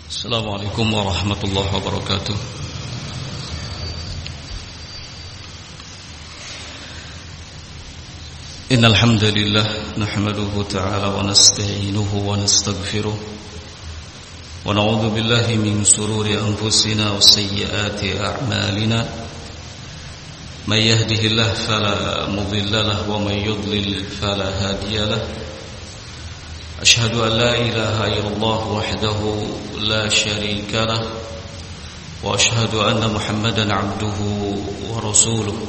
Assalamualaikum warahmatullahi wabarakatuh. Innal hamdalillah nahmaduhu ta'ala wa nasta'inuhu wa nastaghfiruh wa na'udzu billahi min shururi anfusina wa sayyiati a'malina. May yahdihillahu fala mudilla lahu wa may yudlil fala hadiya lahu. Ashhadu an la ilaha illallah wahdahu la syarika lah wa ashhadu anna Muhammadan abduhu wa rasuluh.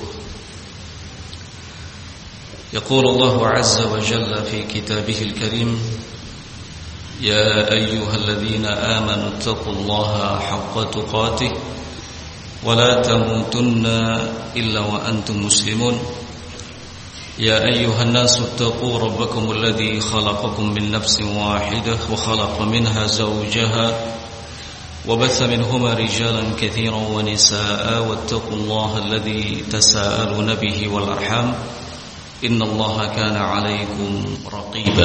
Yaqulu Allah azza wa jalla fi kitabihil karim, ya ayyuhalladzina amanu taqullaha haqqa tuqatih wa la tamutunna illa wa antum muslimun. يا أيها الناس اتقوا ربكم الذي خلقكم من نفس واحدة وخلق منها زوجها وبث منهما رجالا كثيرا ونساء واتقوا الله الذي تساءلون به والأرحام إن الله كان عليكم رقيبا.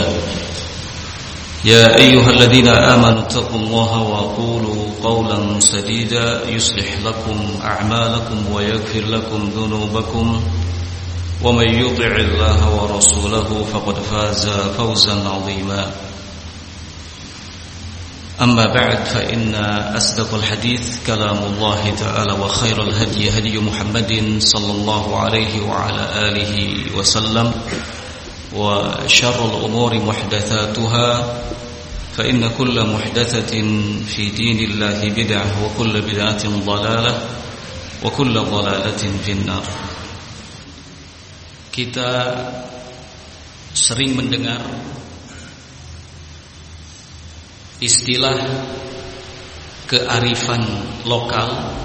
يا أيها الذين آمنوا اتقوا الله وقولوا قولا سديدا يصلح لكم أعمالكم ويغفر لكم ذنوبكم ومن يطع الله ورسوله فقد فاز فوزا عظيما. أما بعد فإن أصدق الحديث كلام الله تعالى وخير الهدي هدي محمد صلى الله عليه وعلى آله وسلم وشر الأمور محدثاتها فإن كل محدثة في دين الله بدعة وكل بدعة ضلالة وكل ضلالة في النار. Kita sering mendengar istilah kearifan lokal,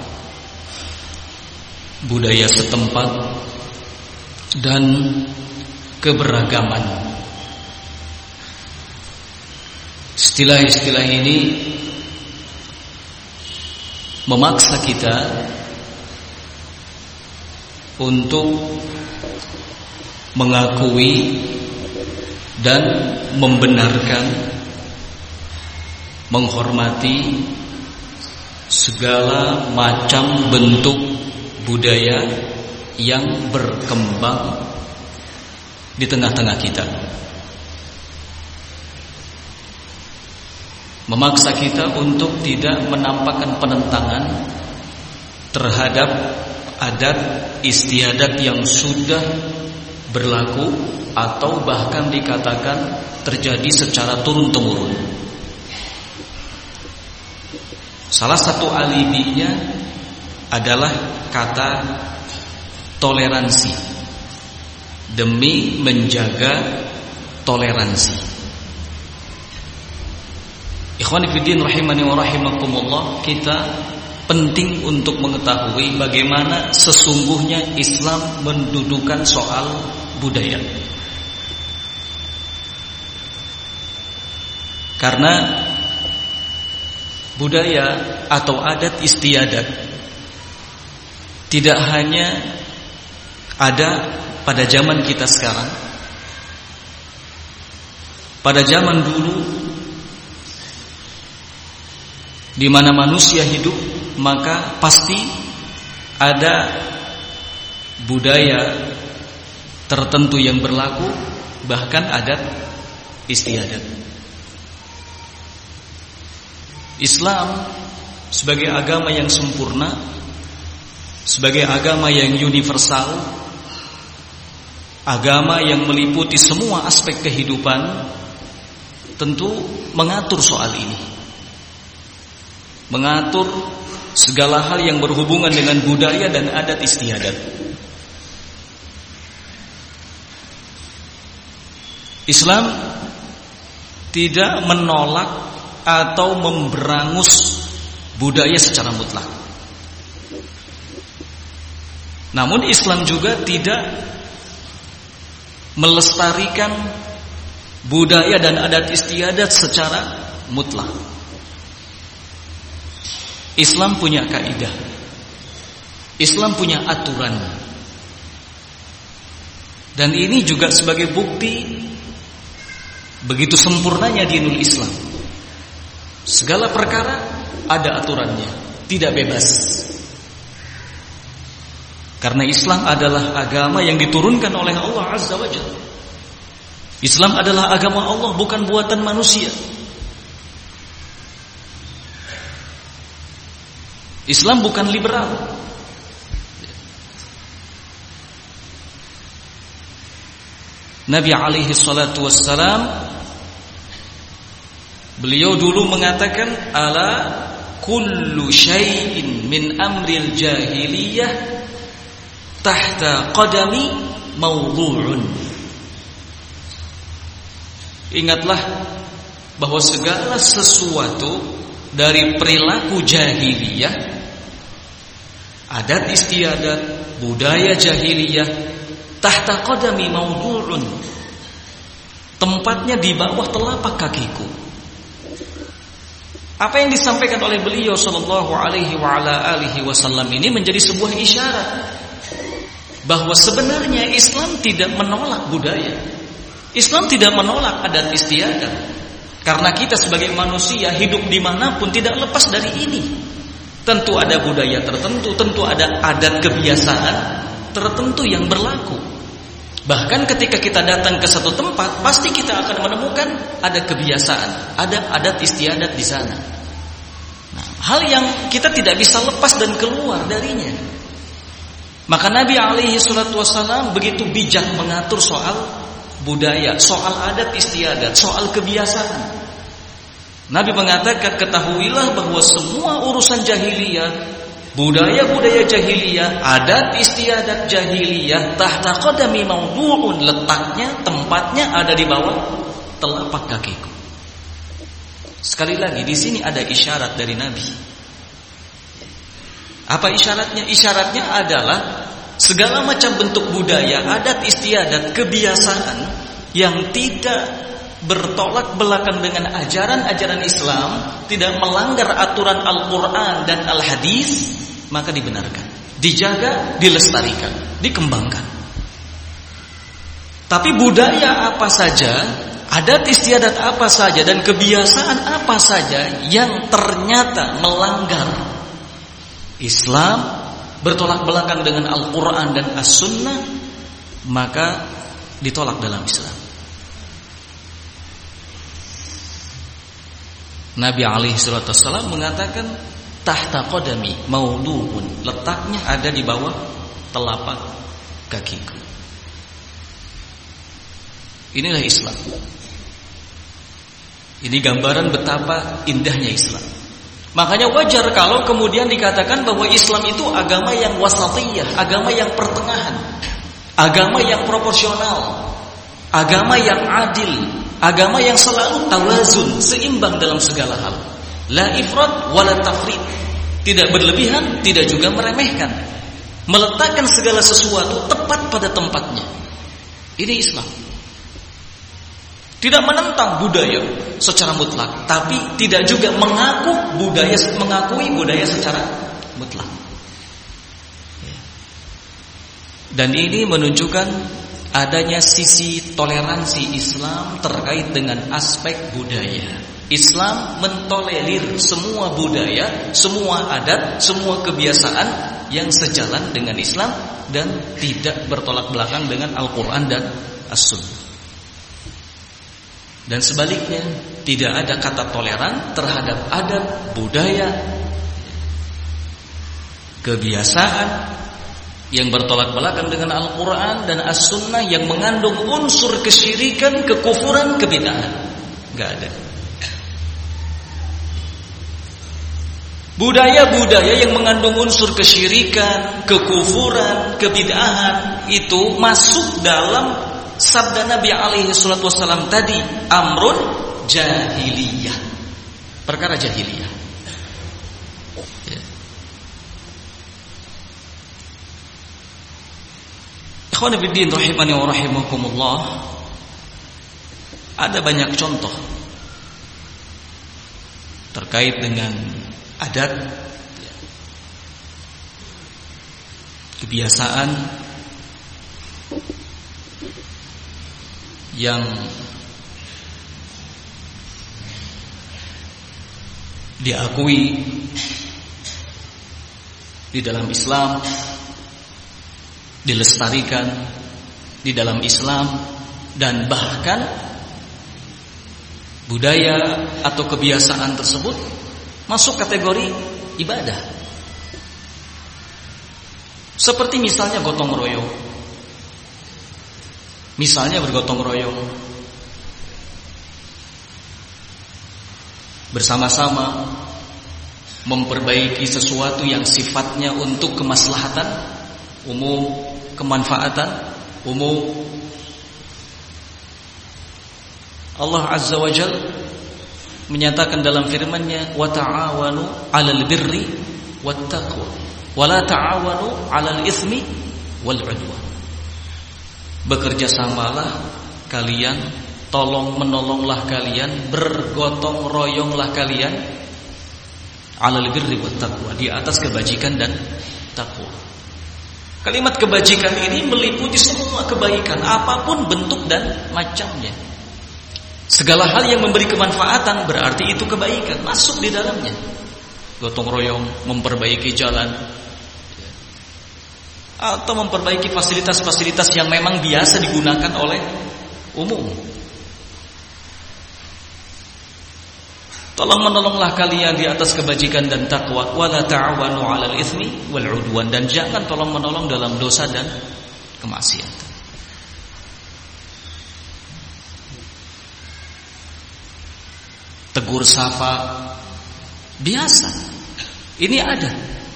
budaya setempat, dan keberagaman. Istilah-istilah ini memaksa kita untuk mengakui dan membenarkan, menghormati segala macam bentuk budaya yang berkembang di tengah-tengah kita. Memaksa kita untuk tidak menampakkan penentangan terhadap adat istiadat yang sudah berlaku atau bahkan dikatakan terjadi secara turun-temurun. Salah satu alibinya adalah kata toleransi, demi menjaga toleransi. Ikhwani fiddin rahimani wa rahimakumullah, kita penting untuk mengetahui bagaimana sesungguhnya Islam mendudukan soal budaya. Karena budaya atau adat istiadat tidak hanya ada pada zaman kita sekarang. Pada zaman dulu, di mana manusia hidup, maka pasti ada budaya tertentu yang berlaku, bahkan adat istiadat. Islam sebagai agama yang sempurna, sebagai agama yang universal, agama yang meliputi semua aspek kehidupan, tentu mengatur soal ini, mengatur segala hal yang berhubungan dengan budaya dan adat istiadat. Islam tidak menolak atau memberangus budaya secara mutlak. Namun Islam juga tidak melestarikan budaya dan adat istiadat secara mutlak. Islam punya kaidah, Islam punya aturan, dan ini juga sebagai bukti begitu sempurnanya dinul Islam. Segala perkara ada aturannya, tidak bebas. Karena Islam adalah agama yang diturunkan oleh Allah Azza wa Jalla. Islam adalah agama Allah, bukan buatan manusia. Islam bukan liberal. Nabi alaihi salatu wassalam, beliau dulu mengatakan, ala kullu syai'in min amril jahiliyah tahta qadami mawdu'un. Ingatlah bahwa segala sesuatu dari perilaku jahiliyah, adat istiadat, budaya jahiliyah, tahta qadami mawdu'un, tempatnya di bawah telapak kakiku. Apa yang disampaikan oleh beliau sallallahu alaihi wa ala alihi wasallam ini menjadi sebuah isyarat bahwa sebenarnya Islam tidak menolak budaya. Islam tidak menolak adat istiadat. Karena kita sebagai manusia hidup dimanapun tidak lepas dari ini. Tentu ada budaya tertentu, tentu ada adat kebiasaan tertentu yang berlaku. Bahkan ketika kita datang ke satu tempat, pasti kita akan menemukan ada kebiasaan, ada adat istiadat di sana. Nah, hal yang kita tidak bisa lepas dan keluar darinya. Maka Nabi alaihi salatu wassalam begitu bijak mengatur soal budaya, soal adat istiadat, soal kebiasaan. Nabi mengatakan, ketahuilah bahwa semua urusan jahiliyah, budaya-budaya jahiliyah, adat istiadat jahiliyah, tahta qadami mawdu'un, letaknya, tempatnya ada di bawah telapak kakiku. Sekali lagi di sini ada isyarat dari Nabi. Apa isyaratnya? Isyaratnya adalah segala macam bentuk budaya, adat istiadat, kebiasaan yang tidak bertolak belakang dengan ajaran-ajaran Islam, tidak melanggar aturan Al-Quran dan Al-Hadis, maka dibenarkan, dijaga, dilestarikan, dikembangkan. Tapi budaya apa saja, adat istiadat apa saja, dan kebiasaan apa saja yang ternyata melanggar Islam, bertolak belakang dengan Al-Quran dan As-Sunnah, maka ditolak dalam Islam. Nabi alaihi salatu wassalam mengatakan, tahta qadami mawdu'un, letaknya ada di bawah telapak kakiku. Inilah Islam. Ini gambaran betapa indahnya Islam. Makanya wajar kalau kemudian dikatakan bahwa Islam itu agama yang wasatiyah, agama yang pertengahan, agama yang proporsional, agama yang adil, agama yang selalu tawazun, seimbang dalam segala hal. La ifrat wala tafrit, tidak berlebihan, tidak juga meremehkan, meletakkan segala sesuatu tepat pada tempatnya. Ini Islam. Tidak menentang budaya secara mutlak, tapi tidak juga mengakui budaya secara mutlak. Dan ini menunjukkan adanya sisi toleransi Islam terkait dengan aspek budaya. Islam mentolerir semua budaya, semua adat, semua kebiasaan yang sejalan dengan Islam dan tidak bertolak belakang dengan Al-Quran dan As-Sunnah. Dan sebaliknya, tidak ada kata toleran terhadap adat, budaya, kebiasaan yang bertolak belakang dengan Al-Quran dan As-Sunnah yang mengandung unsur kesyirikan, kekufuran, kebid'ahan. Gak ada. Budaya-budaya yang mengandung unsur kesyirikan, kekufuran, kebid'ahan itu masuk dalam sabda Nabi alaihi salatu wassalam tadi, amrun jahiliyah, perkara jahiliyah. Ikhwan fillah rahimani wa rahimakumullah, ada banyak contoh terkait dengan adat, kebiasaan yang diakui di dalam Islam, dilestarikan di dalam Islam, dan bahkan budaya atau kebiasaan tersebut masuk kategori ibadah. Seperti misalnya gotong royong. Misalnya bergotong royong, bersama-sama memperbaiki sesuatu yang sifatnya untuk kemaslahatan umum, kemanfaatan umum. Allah Azza wa Jalla menyatakan dalam firman-Nya, wa ta'awanu 'alal birri wat taqwa wa la ta'awanu 'alal itsmi wal 'udwan. Bekerja samalah kalian, tolong menolonglah kalian, bergotong royonglah kalian 'alal birri wat taqwa, di atas kebajikan dan takwa. Kalimat kebajikan ini meliputi semua kebaikan, apapun bentuk dan macamnya. Segala hal yang memberi kemanfaatan berarti itu kebaikan, masuk di dalamnya. Gotong royong, memperbaiki jalan, atau memperbaiki fasilitas-fasilitas yang memang biasa digunakan oleh umum. Tolong menolonglah kalian di atas kebajikan dan takwa, wala ta'awanu 'alal itsmi wal 'udwan, dan jangan tolong menolong dalam dosa dan kemaksiatan. Tegur sapa biasa, ini ada.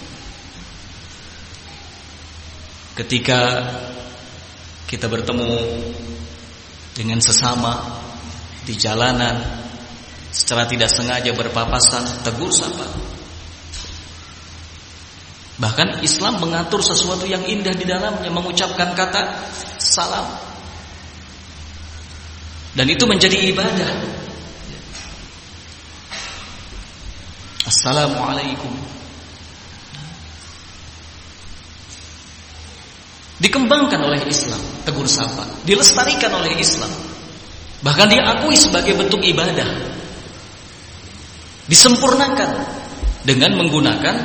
Ketika kita bertemu dengan sesama di jalanan, secara tidak sengaja berpapasan, tegur sapa. Bahkan Islam mengatur sesuatu yang indah di dalamnya, mengucapkan kata salam, dan itu menjadi ibadah. Assalamualaikum. Dikembangkan oleh Islam, tegur sapa, dilestarikan oleh Islam, bahkan diakui sebagai bentuk ibadah. Disempurnakan dengan menggunakan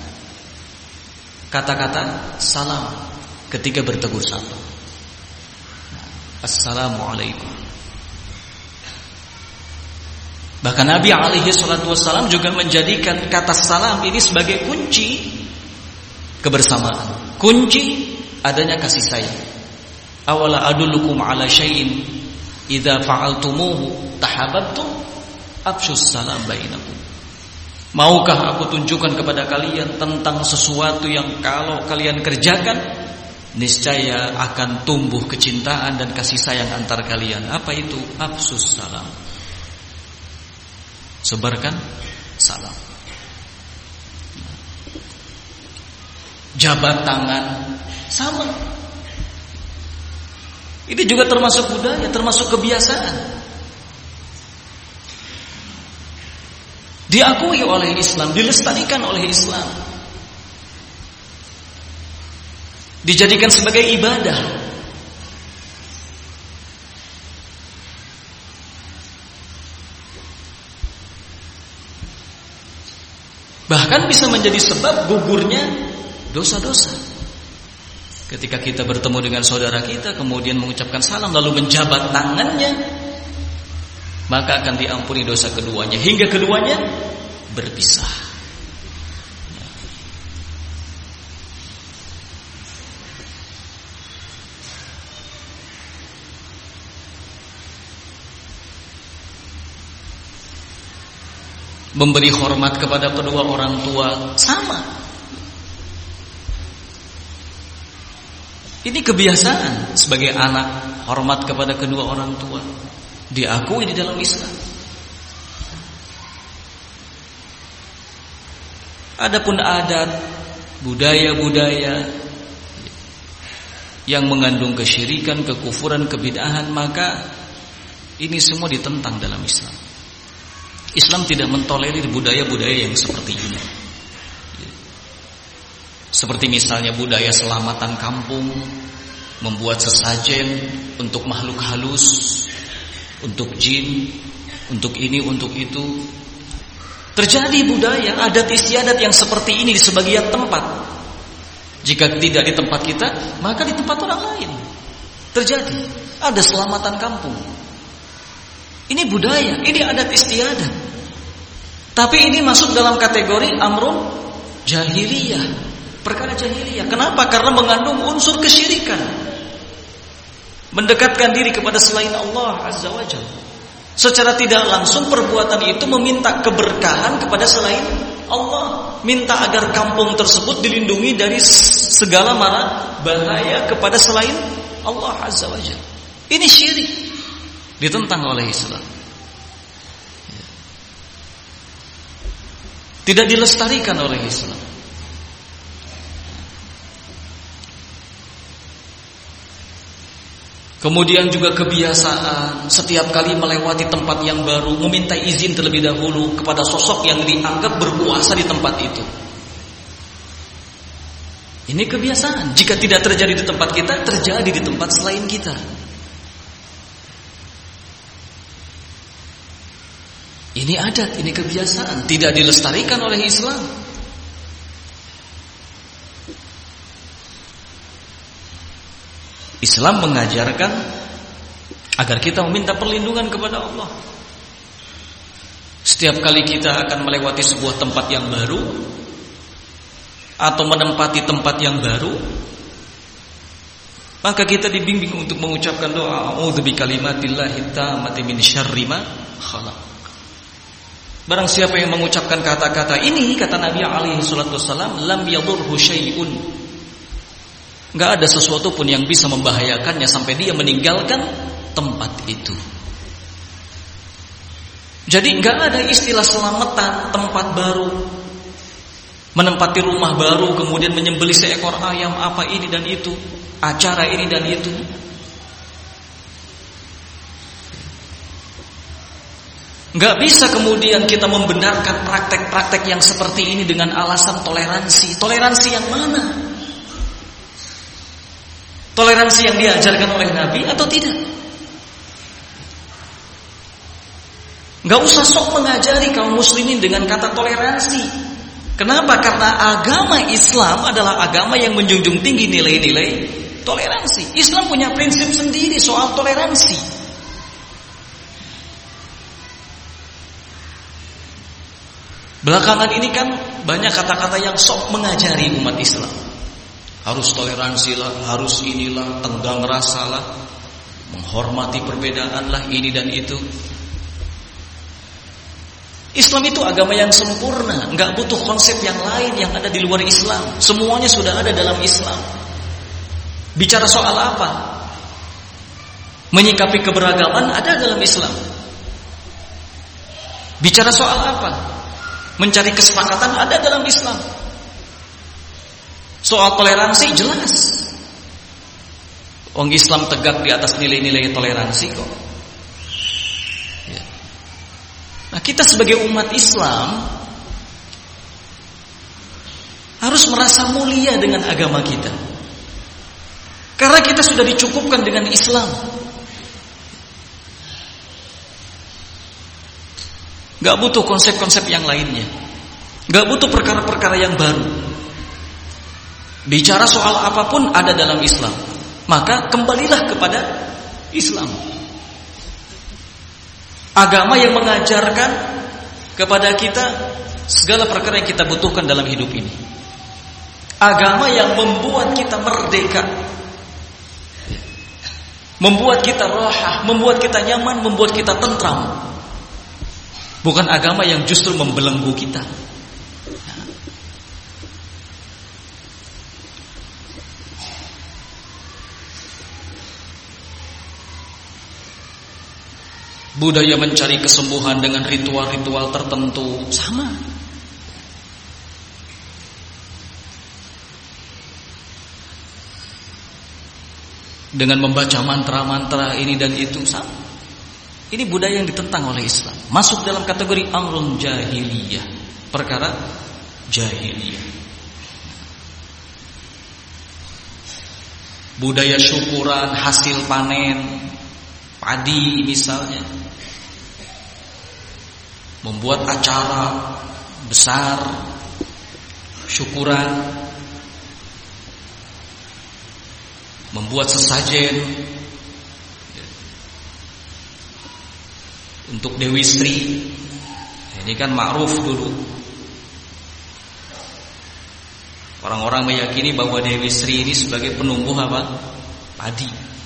kata-kata salam ketika bertegur sapa. Assalamualaikum. Bahkan Nabi alaihi salatu wassalam juga menjadikan kata salam ini sebagai kunci kebersamaan, kunci adanya kasih sayang. Awala adullukum ala syai'in idza fa'altumuhu tahabbtum afshus salam bainakum. Maukah aku tunjukkan kepada kalian tentang sesuatu yang kalau kalian kerjakan niscaya akan tumbuh kecintaan dan kasih sayang antar kalian. Apa itu? Afshus salam. Sebarkan salam. Jabat tangan sama. Ini juga termasuk budaya, termasuk kebiasaan. Diakui oleh Islam, dilestarikan oleh Islam, dijadikan sebagai ibadah. Bahkan bisa menjadi sebab gugurnya dosa-dosa. Ketika kita bertemu dengan saudara kita, kemudian mengucapkan salam lalu menjabat tangannya, maka akan diampuni dosa keduanya hingga keduanya berpisah. Memberi hormat kepada kedua orang tua sama. Ini kebiasaan sebagai anak, hormat kepada kedua orang tua, diakui di dalam Islam. Adapun adat, budaya-budaya yang mengandung kesyirikan, kekufuran, kebid'ahan, maka ini semua ditentang dalam Islam. Islam tidak mentolerir budaya-budaya yang seperti ini. Seperti misalnya budaya selamatan kampung, membuat sesajen untuk makhluk halus, untuk jin, untuk ini, untuk itu. Terjadi budaya, adat istiadat yang seperti ini di sebagian tempat. Jika tidak di tempat kita, maka di tempat orang lain. Terjadi, ada selamatan kampung. Ini budaya, ini adat istiadat. Tapi ini masuk dalam kategori amrun jahiliyah, perkara jahiliyah. Kenapa? Karena mengandung unsur kesyirikan, mendekatkan diri kepada selain Allah Azza wa Jalla. Secara tidak langsung perbuatan itu meminta keberkahan kepada selain Allah, minta agar kampung tersebut dilindungi dari segala mara bahaya kepada selain Allah Azza wa Jalla. Ini syirik, ditentang oleh Islam. Tidak dilestarikan oleh Islam. Kemudian juga kebiasaan setiap kali melewati tempat yang baru meminta izin terlebih dahulu kepada sosok yang dianggap berkuasa di tempat itu. Ini kebiasaan. Jika tidak terjadi di tempat kita, terjadi di tempat selain kita. Ini adat, ini kebiasaan, tidak dilestarikan oleh Islam. Islam mengajarkan agar kita meminta perlindungan kepada Allah. Setiap kali kita akan melewati sebuah tempat yang baru atau menempati tempat yang baru, maka kita dibimbing untuk mengucapkan doa, a'udzu bikalimatillahi tammati min syarri ma khalaq. Barang siapa yang mengucapkan kata-kata ini, kata Nabi alaihi salatu wasallam, lam yadurhu syai'un. Enggak ada sesuatu pun yang bisa membahayakannya sampai dia meninggalkan tempat itu. Jadi enggak ada istilah selamatan tempat baru, menempati rumah baru, kemudian menyembelih seekor ayam, apa ini dan itu, acara ini dan itu. Enggak bisa kemudian kita membenarkan praktek-praktek yang seperti ini dengan alasan toleransi. Toleransi yang mana? Toleransi yang diajarkan oleh Nabi atau tidak? Gak usah sok mengajari kaum muslimin dengan kata toleransi. Kenapa? Karena agama Islam adalah agama yang menjunjung tinggi nilai-nilai toleransi. Islam punya prinsip sendiri soal toleransi. Belakangan ini kan banyak kata-kata yang sok mengajari umat Islam. Harus toleransilah, harus inilah, tenggang rasalah, menghormati perbedaanlah, ini dan itu. Islam itu agama yang sempurna, enggak butuh konsep yang lain yang ada di luar Islam. Semuanya sudah ada dalam Islam. Bicara soal apa? Menyikapi keberagaman ada dalam Islam. Bicara soal apa? Mencari kesepakatan ada dalam Islam. Soal toleransi jelas. Orang Islam tegak di atas nilai-nilai toleransi kok. Ya. Nah, kita sebagai umat Islam harus merasa mulia dengan agama kita. Karena kita sudah dicukupkan dengan Islam. Gak butuh konsep-konsep yang lainnya. Gak butuh perkara-perkara yang baru. Bicara soal apapun ada dalam Islam. Maka kembalilah kepada Islam. Agama yang mengajarkan kepada kita segala perkara yang kita butuhkan dalam hidup ini. Agama yang membuat kita merdeka, membuat kita rahah, membuat kita nyaman, membuat kita tentram. Bukan agama yang justru membelenggu kita. Budaya mencari kesembuhan dengan ritual-ritual tertentu sama. Dengan membaca mantra-mantra ini dan itu sama. Ini budaya yang ditentang oleh Islam. Masuk dalam kategori amrun jahiliyah, perkara jahiliyah. Budaya syukuran hasil panen padi misalnya. membuat acara besar syukuran, membuat sesajen untuk Dewi Sri. Ini kan ma'ruf dulu. Orang-orang meyakini bahwa Dewi Sri ini sebagai penumbuh apa? Padi.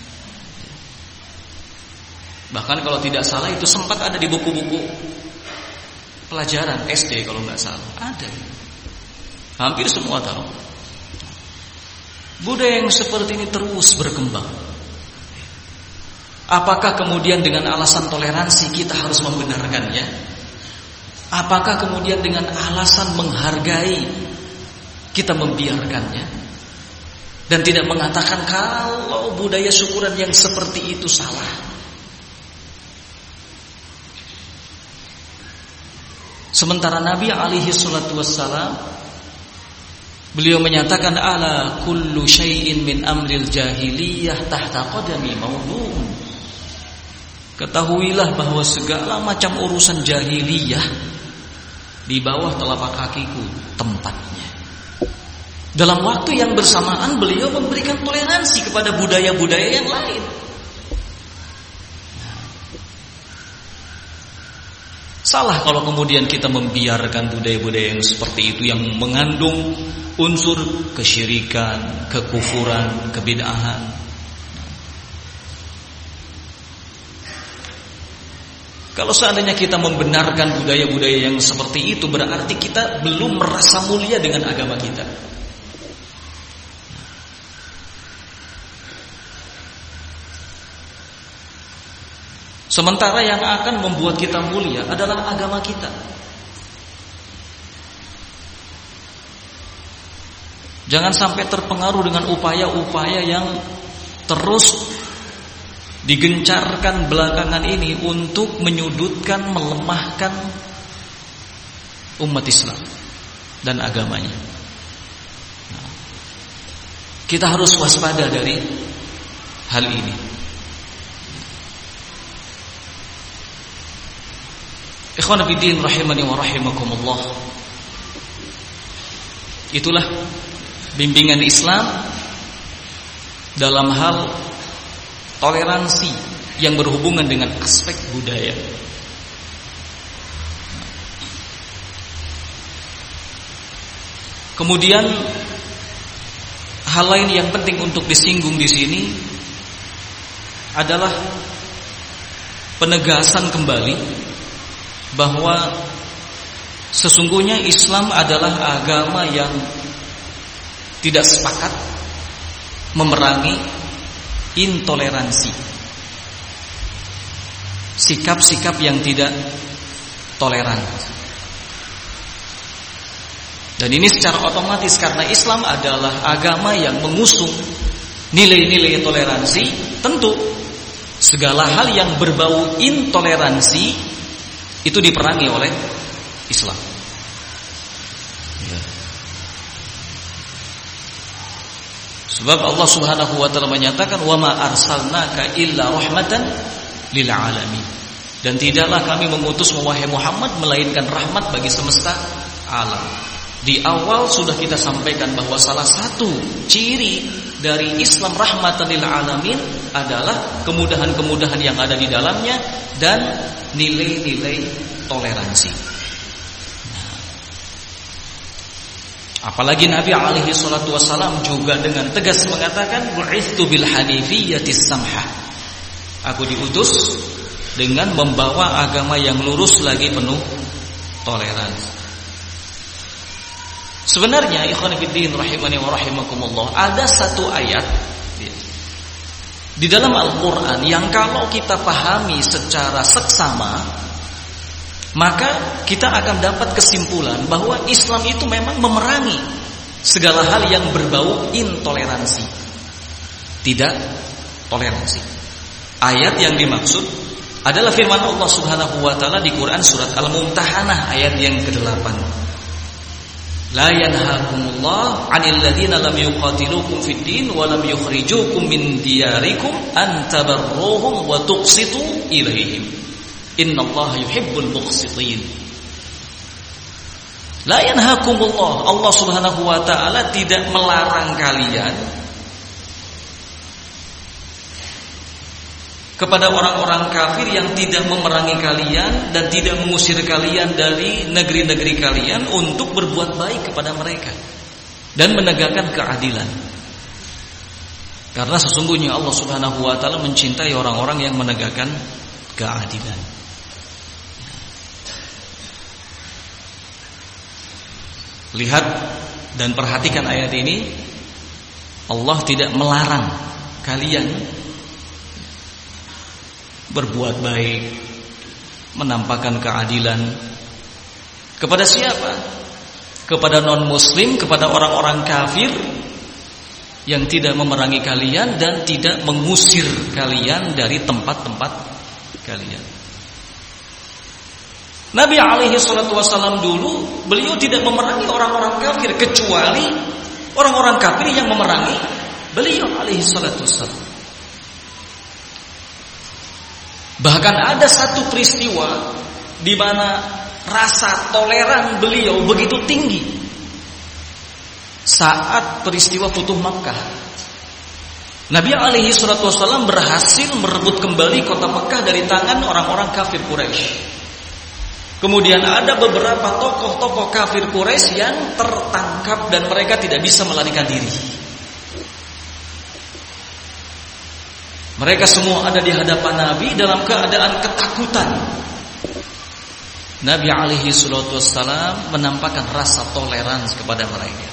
Bahkan kalau tidak salah itu sempat ada di buku-buku pelajaran SD kalau nggak salah. Ada. Hampir semua tahu. Budaya yang seperti ini terus berkembang. Apakah kemudian dengan alasan toleransi kita harus membenarkannya? Apakah kemudian dengan alasan menghargai kita membiarkannya? Dan tidak mengatakan kalau budaya syukuran yang seperti itu salah. Sementara Nabi alaihi salatu wassalam, beliau menyatakan ala kullu syai'in min amril jahiliyah tahta qadami maudhu'un. Ketahuilah bahwa segala macam urusan jahiliyah di bawah telapak kakiku tempatnya. Dalam waktu yang bersamaan beliau memberikan toleransi kepada budaya-budaya yang lain. Salah kalau kemudian kita membiarkan budaya-budaya yang seperti itu, yang mengandung unsur kesyirikan, kekufuran, kebid'ahan. Kalau seandainya kita membenarkan budaya-budaya yang seperti itu, berarti kita belum merasa mulia dengan agama kita. Sementara yang akan membuat kita mulia adalah agama kita. Jangan sampai terpengaruh dengan upaya-upaya yang terus digencarkan belakangan ini untuk menyudutkan, melemahkan umat Islam dan agamanya. Kita harus waspada dari hal ini. Ikhwan fillah rahimani wa rahimakumullah. Itulah bimbingan Islam dalam hal toleransi yang berhubungan dengan aspek budaya. Kemudian hal lain yang penting untuk disinggung di sini adalah penegasan kembali bahwa sesungguhnya Islam adalah agama yang tidak sepakat memerangi intoleransi, sikap-sikap yang tidak toleran. Dan ini secara otomatis karena Islam adalah agama yang mengusung nilai-nilai toleransi, tentu segala hal yang berbau intoleransi itu diperangi oleh Islam. Ya. Sebab Allah Subhanahu wa taala menyatakan wa ma arsalnaka illa rahmatan lil alamin. Dan tidaklah kami mengutus wahai Muhammad melainkan rahmat bagi semesta alam. Di awal sudah kita sampaikan bahwa salah satu ciri dari Islam rahmatan lil alamin adalah kemudahan-kemudahan yang ada di dalamnya dan nilai-nilai toleransi. Apalagi Nabi alaihi salatu wasallam juga dengan tegas mengatakan bu'itsu bil hanifiyyatis samhah. Aku diutus dengan membawa agama yang lurus lagi penuh toleransi. Sebenarnya ikhwan fillah rahimani wa rahimakumullah, ada satu ayat di dalam Al-Quran yang kalau kita pahami secara seksama, maka kita akan dapat kesimpulan bahwa Islam itu memang memerangi segala hal yang berbau intoleransi, tidak toleransi. Ayat yang dimaksud adalah firman Allah Subhanahu wa taala di Quran surat Al-Mumtahanah ayat yang ke-8. La yanhaakumullah 'anil ladzina lam yuqatilukum fid din wa lam yukhrijukum min diyarikum an tabarruhum wa tuqsitu ilaihim. Innallaha yuhibbul muqsitin. La yanhakumullah, Allah Subhanahu wa taala tidak melarang kalian kepada orang-orang kafir yang tidak memerangi kalian dan tidak mengusir kalian dari negeri-negeri kalian untuk berbuat baik kepada mereka dan menegakkan keadilan. Karena sesungguhnya Allah Subhanahu wa taala mencintai orang-orang yang menegakkan keadilan. Lihat dan perhatikan ayat ini. Allah tidak melarang kalian berbuat baik, menampakkan keadilan kepada siapa? Kepada non-muslim, kepada orang-orang kafir yang tidak memerangi kalian dan tidak mengusir kalian dari tempat-tempat kalian. Nabi alaihi salatu wasallam dulu, beliau tidak memerangi orang-orang kafir kecuali orang-orang kafir yang memerangi beliau alaihi salatu wasallam. Bahkan ada satu peristiwa di mana rasa toleran beliau begitu tinggi saat peristiwa Futuh Makkah. Nabi alaihi salatu wasallam berhasil merebut kembali kota Makkah dari tangan orang-orang kafir Quraisy. Kemudian ada beberapa tokoh-tokoh kafir Quraisy yang tertangkap dan mereka tidak bisa melarikan diri. Mereka semua ada di hadapan Nabi dalam keadaan ketakutan. Nabi alaihi salatu wassalam menampakkan rasa toleransi kepada mereka.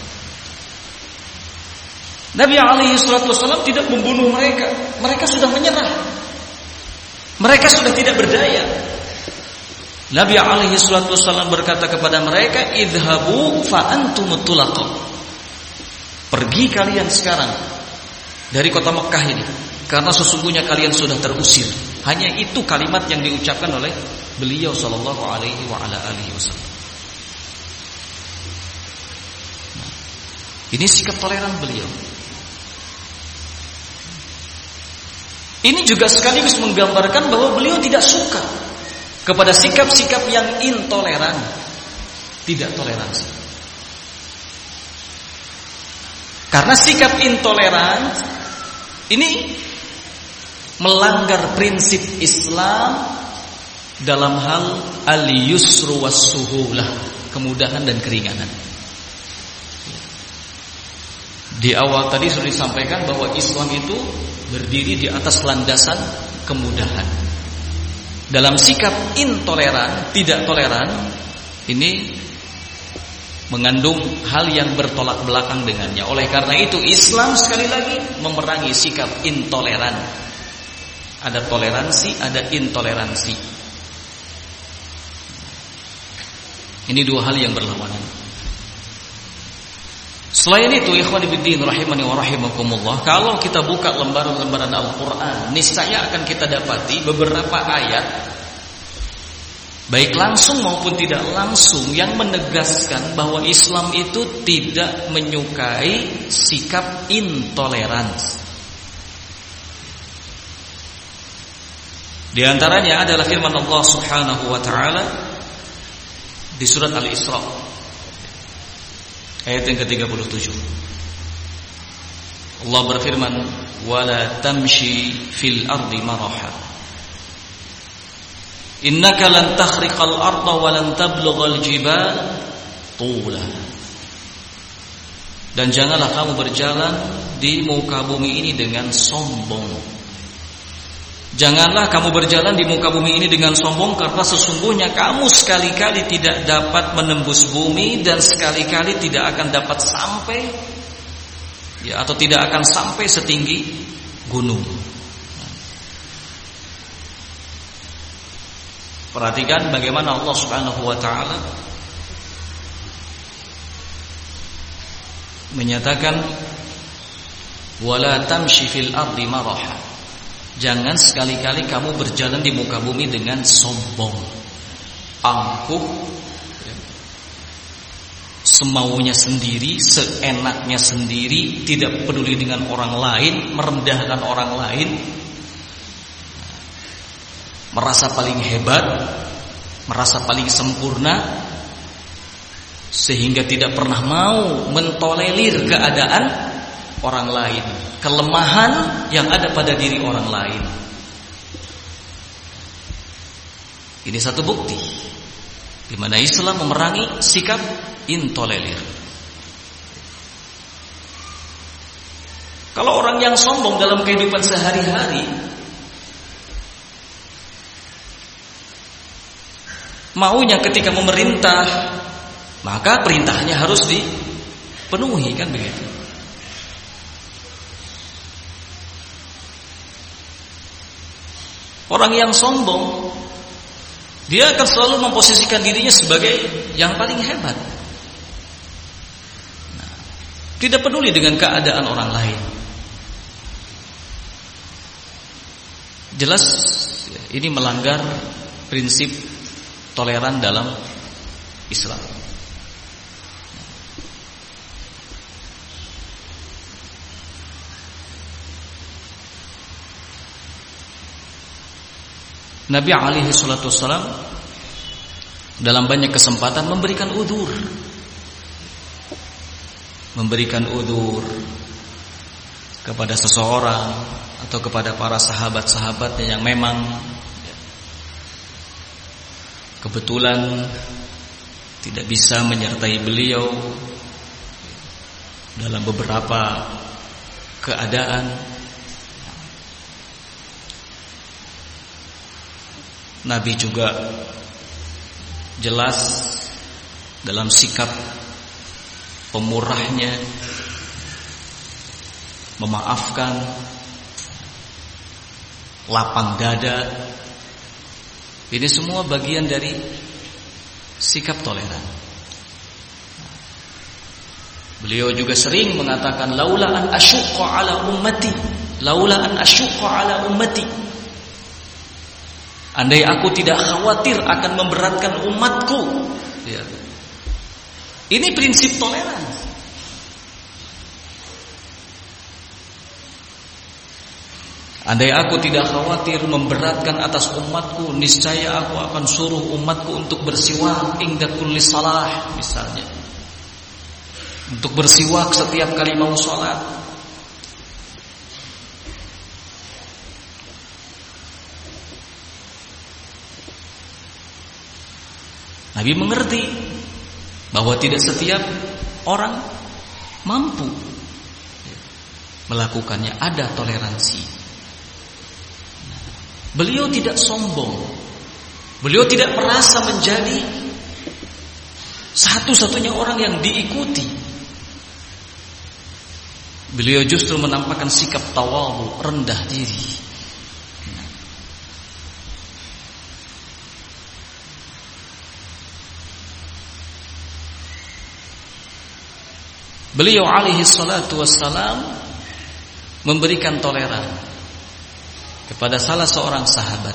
Nabi alaihi salatu wassalam tidak membunuh mereka. Mereka sudah menyerah. Mereka sudah tidak berdaya. Nabi alaihi salatu wassalam berkata kepada mereka, idhabu fa antumut tulaqah. Pergi kalian sekarang dari kota Mekah ini, karena sesungguhnya kalian sudah terusir. Hanya itu kalimat yang diucapkan oleh beliau sallallahu alaihi wa ala alihi wasallam. Ini sikap toleran beliau. Ini juga sekaligus menggambarkan bahwa beliau tidak suka kepada sikap-sikap yang intoleran, tidak toleransi. Karena sikap intoleran ini melanggar prinsip Islam dalam hal al-yusru was-suhulah, kemudahan dan keringanan. Di awal tadi sudah disampaikan bahwa Islam itu berdiri di atas landasan kemudahan. Dalam sikap intoleran, tidak toleran, ini mengandung hal yang bertolak belakang dengannya. Oleh karena itu Islam sekali lagi memerangi sikap intoleran. Ada toleransi, ada intoleransi. Ini dua hal yang berlawanan. Selain itu, ikhwan fillah rahimani wa rahimakumullah, kalau kita buka lembaran-lembaran Al-Qur'an, niscaya akan kita dapati beberapa ayat baik langsung maupun tidak langsung yang menegaskan bahwa Islam itu tidak menyukai sikap intoleransi. Di antaranya adalah firman Allah Subhanahu wa taala di surat Al-Isra ayat yang ke-37. Allah berfirman, "Wala tamshi fil ardi maraha. Innaka lan takhriqal arda wa lan tablughal jibal tula." Dan janganlah kamu berjalan di muka bumi ini dengan sombong. Janganlah kamu berjalan di muka bumi ini dengan sombong, karena sesungguhnya kamu sekali-kali tidak dapat menembus bumi dan sekali-kali tidak akan dapat sampai atau tidak akan sampai setinggi gunung. Perhatikan bagaimana Allah Subhanahu wa taala menyatakan wala tamshi fil ardi maraha. Jangan sekali-kali kamu berjalan di muka bumi dengan sombong, angkuh, semaunya sendiri, seenaknya sendiri, tidak peduli dengan orang lain, merendahkan orang lain, merasa paling hebat, merasa paling sempurna. sehingga tidak pernah mau mentolerir keadaan orang lain, kelemahan yang ada pada diri orang lain. Ini satu bukti di mana Islam memerangi sikap intolerir. Kalau orang yang sombong dalam kehidupan sehari-hari, maunya ketika memerintah, maka perintahnya harus dipenuhi, kan begitu. Orang yang sombong, dia akan selalu memposisikan dirinya sebagai yang paling hebat. Nah, tidak peduli dengan keadaan orang lain. Jelas ini melanggar prinsip toleran dalam Islam. Nabi alaihi salatu wassalam dalam banyak kesempatan memberikan udzur. Memberikan udzur kepada seseorang atau kepada para sahabat-sahabatnya yang memang kebetulan tidak bisa menyertai beliau dalam beberapa keadaan. Nabi juga jelas dalam sikap pemurahnya, memaafkan, lapang dada. Ini semua bagian dari sikap toleran. Beliau juga sering mengatakan, laula an asyqa ala ummati, laula an asyqa ala ummati. Andai aku tidak khawatir akan memberatkan umatku. Ya. Ini prinsip toleransi. Andai aku tidak khawatir memberatkan atas umatku, niscaya aku akan suruh umatku untuk bersiwak inda kulli salah, misalnya. Untuk bersiwak setiap kali mau sholat. Nabi mengerti bahwa tidak setiap orang mampu melakukannya, ada toleransi. Beliau tidak sombong. Beliau tidak merasa menjadi satu-satunya orang yang diikuti. Beliau justru menampakkan sikap tawadhu, rendah diri. Beliau alaihi salatu wassalam memberikan toleran kepada salah seorang sahabat.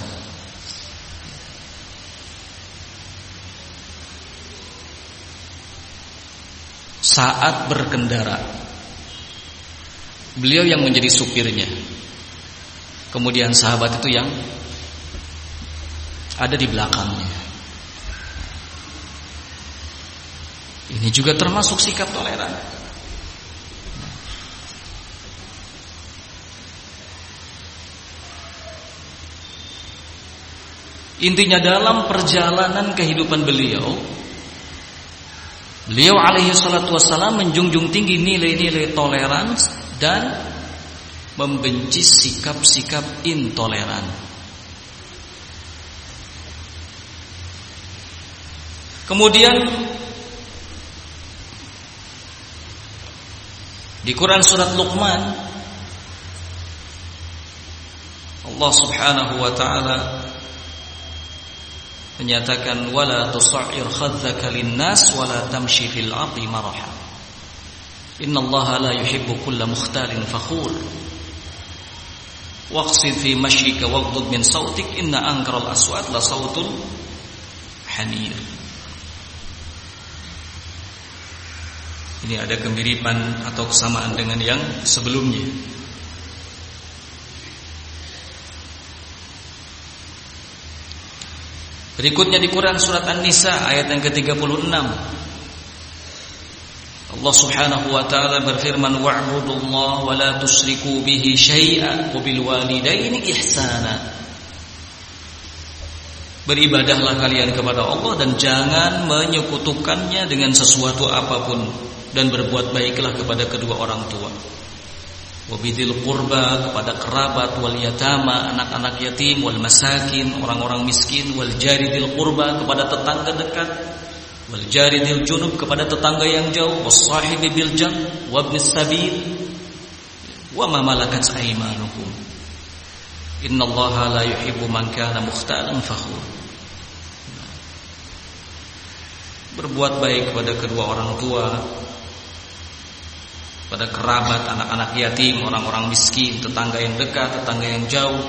Saat berkendara, beliau yang menjadi supirnya. Kemudian sahabat itu yang ada di belakangnya. Ini juga termasuk sikap toleran. Intinya dalam perjalanan kehidupan beliau alaihi salatu wassalam menjunjung tinggi nilai-nilai toleransi dan membenci sikap-sikap intoleran. Kemudian di Quran surat Luqman, Allah Subhanahu wa taala menyatakan wala tusa'ir khadzaka lin-nas wala tamshi fil ardi maraha. Innallaha la yuhibbu kulla mukhtalin fakhur. Waqsid fi mashyika waghdud min sautik inna ankaral aswat la sautul hanir. Ini ada kemiripan atau kesamaan dengan yang sebelumnya. Berikutnya di Quran surat An-Nisa ayat yang ke-36. Allah Subhanahu wa taala berfirman, wa'budullaha wa la tusyriku bihi syai'an wa bil walidaini ihsana. Beribadahlah kalian kepada Allah dan jangan menyekutukannya dengan sesuatu apapun, dan berbuat baiklah kepada kedua orang tua. Wabidil qurba, kepada kerabat, wal yatama, anak-anak yatim, wal masakin, orang-orang miskin, wal jaridil qurba, kepada tetangga dekat, wal jaridil junub, kepada tetangga yang jauh, was sahibi bil jam, wabnis sabil, wa ma malakat aymanukum. Innallaha la yuhibbu man kana mukhtalan fakhur. Berbuat baik kepada kedua orang tua, pada kerabat, anak-anak yatim, orang-orang miskin, tetangga yang dekat, tetangga yang jauh,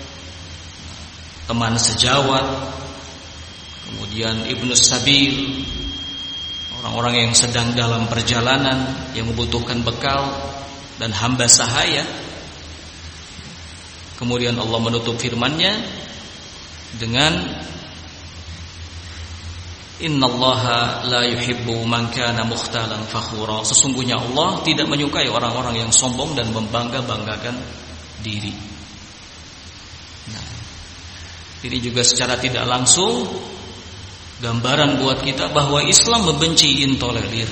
teman sejawat, kemudian ibnus sabil, orang-orang yang sedang dalam perjalanan, yang membutuhkan bekal, dan hamba sahaya. Kemudian Allah menutup firman-Nya dengan Innallaha la yuhibbu man kana mukhtalan fakhura. Sesungguhnya Allah tidak menyukai orang-orang yang sombong dan membangga-banggakan diri. Nah, ini juga secara tidak langsung gambaran buat kita bahwa Islam membenci intolerir.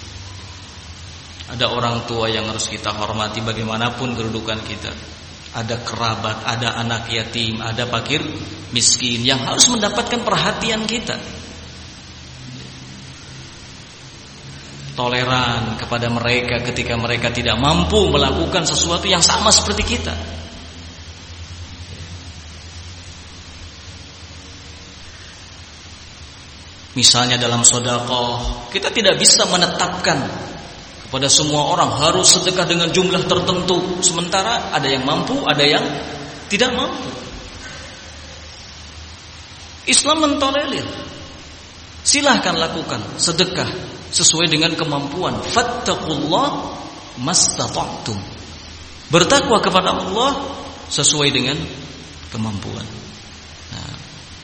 Ada orang tua yang harus kita hormati bagaimanapun kedudukan kita. Ada kerabat, ada anak yatim, ada fakir miskin yang harus mendapatkan perhatian kita. Toleran kepada mereka ketika mereka tidak mampu melakukan sesuatu yang sama seperti kita. Misalnya dalam sedekah, kita tidak bisa menetapkan kepada semua orang harus sedekah dengan jumlah tertentu, sementara ada yang mampu, ada yang tidak mampu. Islam mentolerir. Silahkan lakukan sedekah sesuai dengan kemampuan. Fattaqullah mastata'tum. Bertakwa kepada Allah sesuai dengan kemampuan. Nah.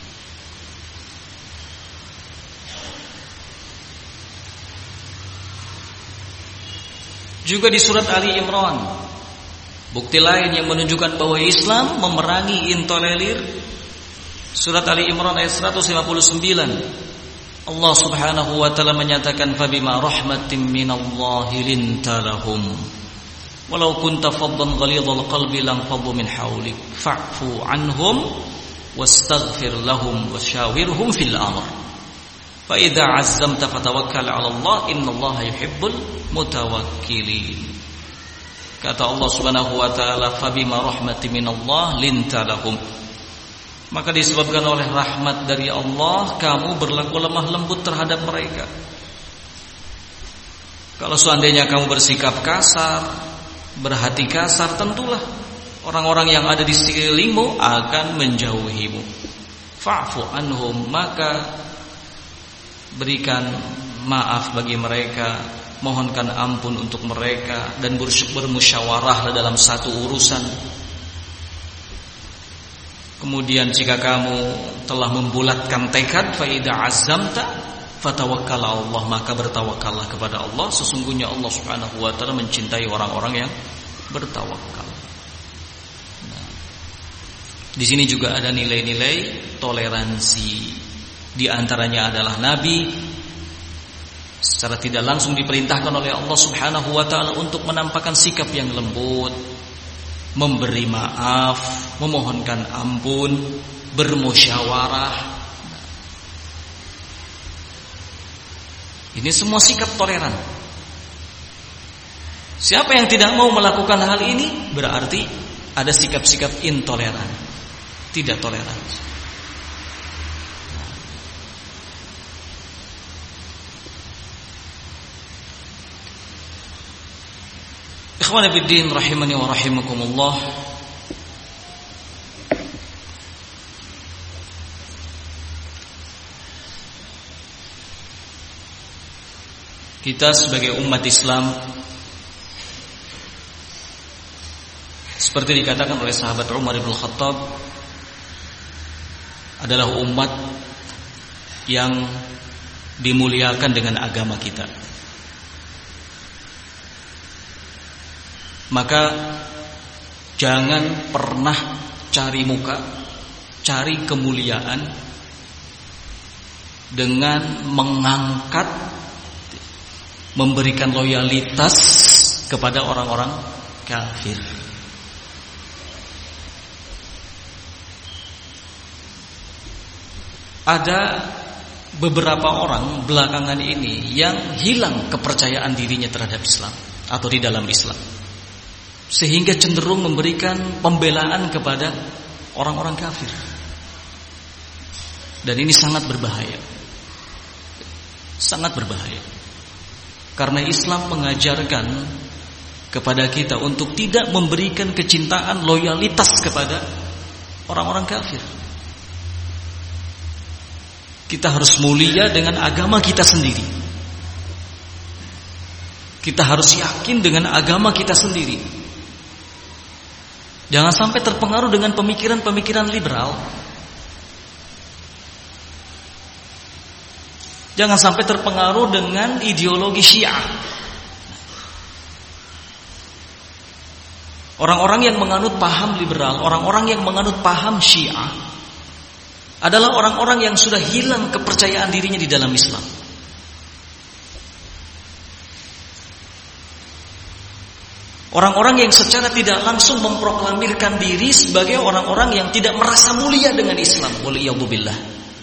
Juga di surat Ali Imran, bukti lain yang menunjukkan bahwa Islam memerangi intolerir. Surat Ali Imran ayat 159. Allah Subhanahu wa taala menyatakan, fabima rahmatin minallahi linta lahum walau kunta faddan ghalidhal qalbi lam faddu min hawlik fa'fu anhum wastaghfir lahum wasyawirhum fil amr fa idza 'azzamta fatawakkal 'ala Allah innallaha yuhibbul mutawakkilin. Kata Allah Subhanahu wa taala, fabima rahmatin minallahi linta lahum, maka disebabkan oleh rahmat dari Allah kamu berlaku lemah lembut terhadap mereka. Kalau seandainya kamu bersikap kasar, berhati kasar, tentulah orang-orang yang ada di sekelilingmu akan menjauhimu. Fa'fu anhum, maka berikan maaf bagi mereka, mohonkan ampun untuk mereka, dan bermusyawarah dalam satu urusan. Kemudian jika kamu telah membulatkan tekad, fa idza azamta fatawakkal 'ala Allah, maka bertawakallah kepada Allah. Sesungguhnya Allah Subhanahu wa taala mencintai orang-orang yang bertawakal. Nah, di sini juga ada nilai-nilai toleransi. Di antaranya adalah Nabi secara tidak langsung diperintahkan oleh Allah Subhanahu wa taala untuk menampakkan sikap yang lembut, memberi maaf, memohonkan ampun, bermusyawarah. Ini semua sikap toleran. Siapa yang tidak mau melakukan hal ini berarti ada sikap-sikap intoleran, tidak toleran. Ikhwan fillah rahimani wa rahimakumullah. Kita sebagai umat Islam, seperti dikatakan oleh sahabat Umar bin Khattab, adalah umat yang dimuliakan dengan agama kita. Maka jangan pernah cari muka, cari kemuliaan dengan mengangkat, memberikan loyalitas kepada orang-orang kafir. Ada beberapa orang belakangan ini yang hilang kepercayaan dirinya terhadap Islam atau di dalam Islam, sehingga cenderung memberikan pembelaan kepada orang-orang kafir. Dan ini sangat berbahaya. Sangat berbahaya. Karena Islam mengajarkan kepada kita untuk tidak memberikan kecintaan, loyalitas kepada orang-orang kafir. Kita harus mulia dengan agama kita sendiri. Kita harus yakin dengan agama kita sendiri. Jangan sampai terpengaruh dengan pemikiran-pemikiran liberal. Jangan sampai terpengaruh dengan ideologi Syiah. Orang-orang yang menganut paham liberal, orang-orang yang menganut paham Syiah adalah orang-orang yang sudah hilang kepercayaan dirinya di dalam Islam. Orang-orang yang secara tidak langsung memproklamirkan diri sebagai orang-orang yang tidak merasa mulia dengan Islam. Waliyadzubillah.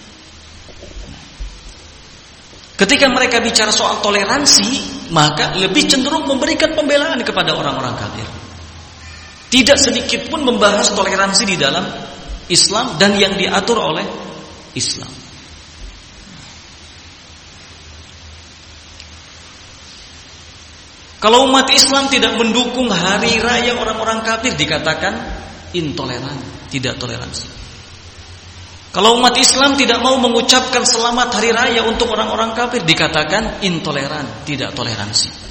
Ketika mereka bicara soal toleransi, maka lebih cenderung memberikan pembelaan kepada orang-orang kafir. Tidak sedikit pun membahas toleransi di dalam Islam dan yang diatur oleh Islam. Kalau umat Islam tidak mendukung hari raya orang-orang kafir, dikatakan intoleran, tidak toleransi. Kalau umat Islam tidak mau mengucapkan selamat hari raya untuk orang-orang kafir, dikatakan intoleran, tidak toleransi.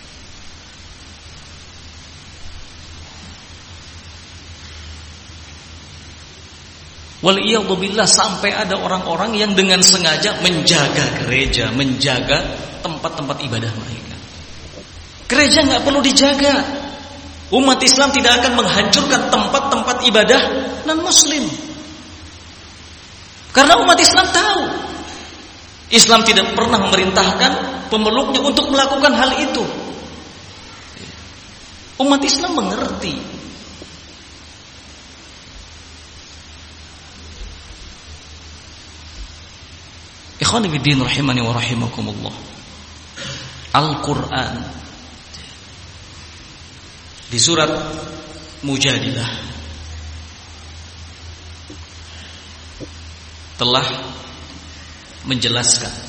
Waliyadzubillah, sampai ada orang-orang yang dengan sengaja menjaga gereja, menjaga tempat-tempat ibadah mereka. Gereja nggak perlu dijaga. Umat Islam tidak akan menghancurkan tempat-tempat ibadah non-Muslim. Karena umat Islam tahu Islam tidak pernah memerintahkan pemeluknya untuk melakukan hal itu. Umat Islam mengerti. Ikhwan fillah rahimani wa rahimakumullah. Al-Quran di surat Mujadilah telah menjelaskan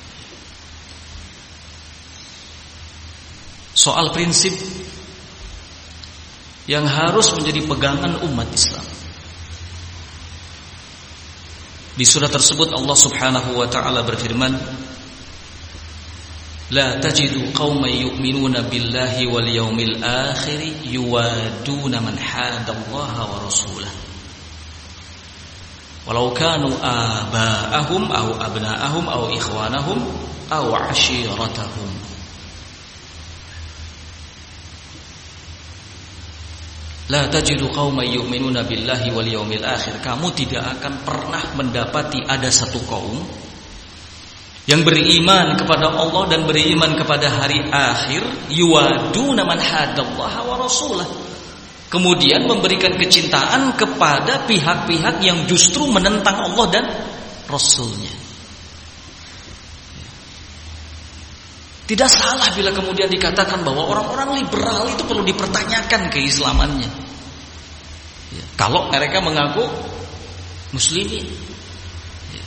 soal prinsip yang harus menjadi pegangan umat Islam. Di surat tersebut Allah Subhanahu wa taala berfirman, "La tajidu qauman yu'minuna billahi wal yawmil akhir yuwaduna man hadallaha wa rasulahu walau kanu aba'ahum aw abna'ahum aw ikhwanahum aw 'ashiratahum." La tajidu qauman yu'minuna billahi wal yawmil akhir. Kamu tidak akan pernah mendapati ada satu kaum yang beriman kepada Allah dan beriman kepada hari akhir, yuwaduna man hadallaha wa rasulahu, kemudian memberikan kecintaan kepada pihak-pihak yang justru menentang Allah dan Rasulnya. Tidak salah bila kemudian dikatakan bahwa orang-orang liberal itu perlu dipertanyakan keislamannya. Ya, kalau mereka mengaku muslimin. Ya.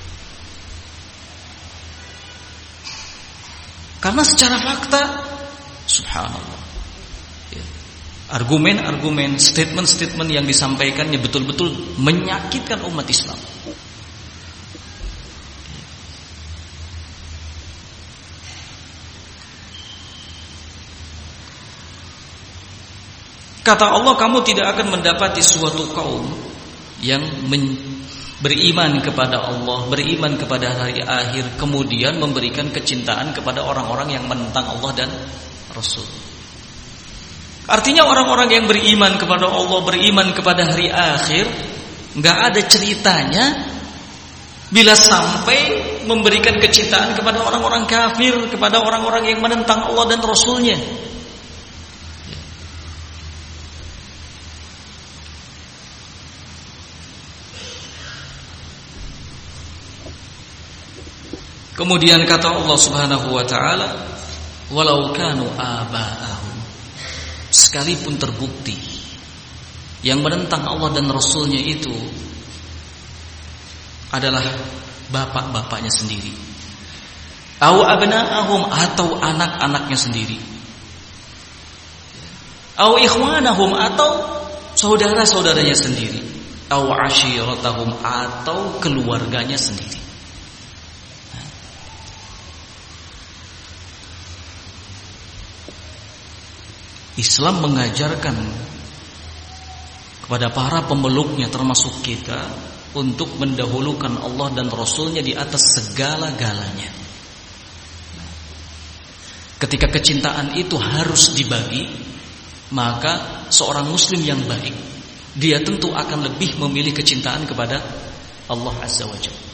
Karena secara fakta, subhanallah, ya, argumen-argumen, statement-statement yang disampaikannya betul-betul menyakitkan umat Islam. Kata Allah, kamu tidak akan mendapati suatu kaum yang beriman kepada Allah, beriman kepada hari akhir, kemudian memberikan kecintaan kepada orang-orang yang menentang Allah dan Rasul. Artinya orang-orang yang beriman kepada Allah, beriman kepada hari akhir, nggak ada ceritanya bila sampai memberikan kecintaan kepada orang-orang kafir, kepada orang-orang yang menentang Allah dan Rasulnya. Kemudian kata Allah Subhanahu wa taala, walau kanu aba'ahum, sekalipun terbukti yang menentang Allah dan Rasulnya itu adalah bapak-bapaknya sendiri, au abna'ahum, atau anak-anaknya sendiri, au ikhwanahum, atau saudara-saudaranya sendiri, au ashiratahum, atau keluarganya sendiri. Islam mengajarkan kepada para pemeluknya termasuk kita untuk mendahulukan Allah dan Rasulnya di atas segala-galanya. Ketika kecintaan itu harus dibagi, maka seorang muslim yang baik, dia tentu akan lebih memilih kecintaan kepada Allah Azza wa Jalla.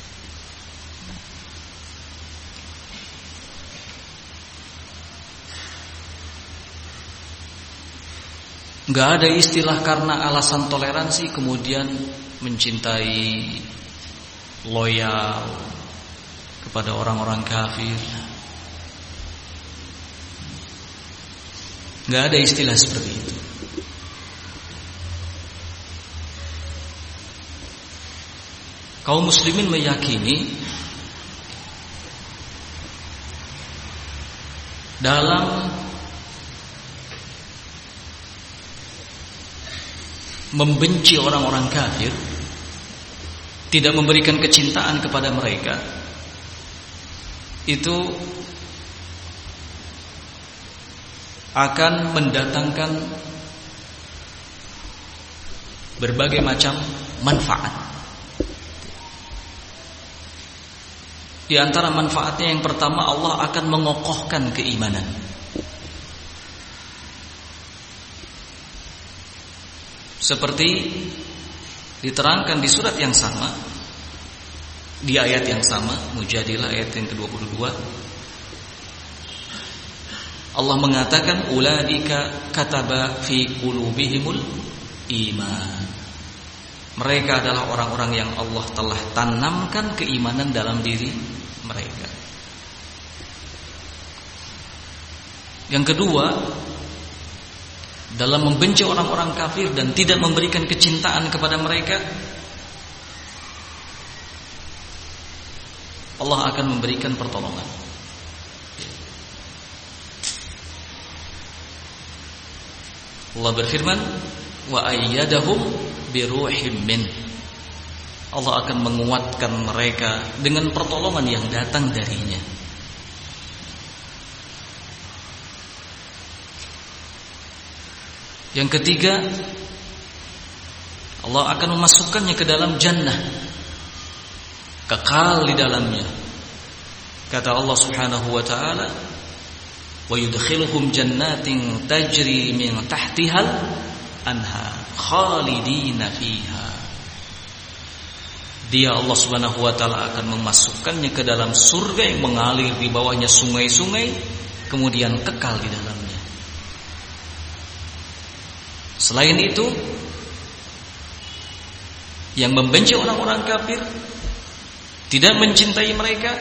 Gak ada istilah karena alasan toleransi kemudian mencintai, loyal kepada orang-orang kafir. Gak ada istilah seperti itu. Kaum muslimin meyakini dalam membenci orang-orang kafir, tidak memberikan kecintaan kepada mereka, itu akan mendatangkan berbagai macam manfaat. Di antara manfaatnya yang pertama, Allah akan mengokohkan keimanan. Seperti diterangkan di surat yang sama, di ayat yang sama, Mujadilah ayat yang ke-22, Allah mengatakan, ulaika kataba fi qulubihimul iman. Mereka adalah orang-orang yang Allah telah tanamkan keimanan dalam diri mereka. Yang kedua, dalam membenci orang-orang kafir dan tidak memberikan kecintaan kepada mereka, Allah akan memberikan pertolongan. Allah berfirman, wa ayyadahum biruhim min. Allah akan menguatkan mereka dengan pertolongan yang datang darinya. Yang ketiga, Allah akan memasukkannya ke dalam jannah, kekal di dalamnya. Kata Allah Subhanahu wa taala, wa yudkhiluhum jannatin tajri min tahtihal anhar khalidina fiha. Dia Allah Subhanahu wa taala akan memasukkannya ke dalam surga yang mengalir di bawahnya sungai-sungai, kemudian kekal di dalamnya. Selain itu, yang membenci orang-orang kafir, tidak mencintai mereka,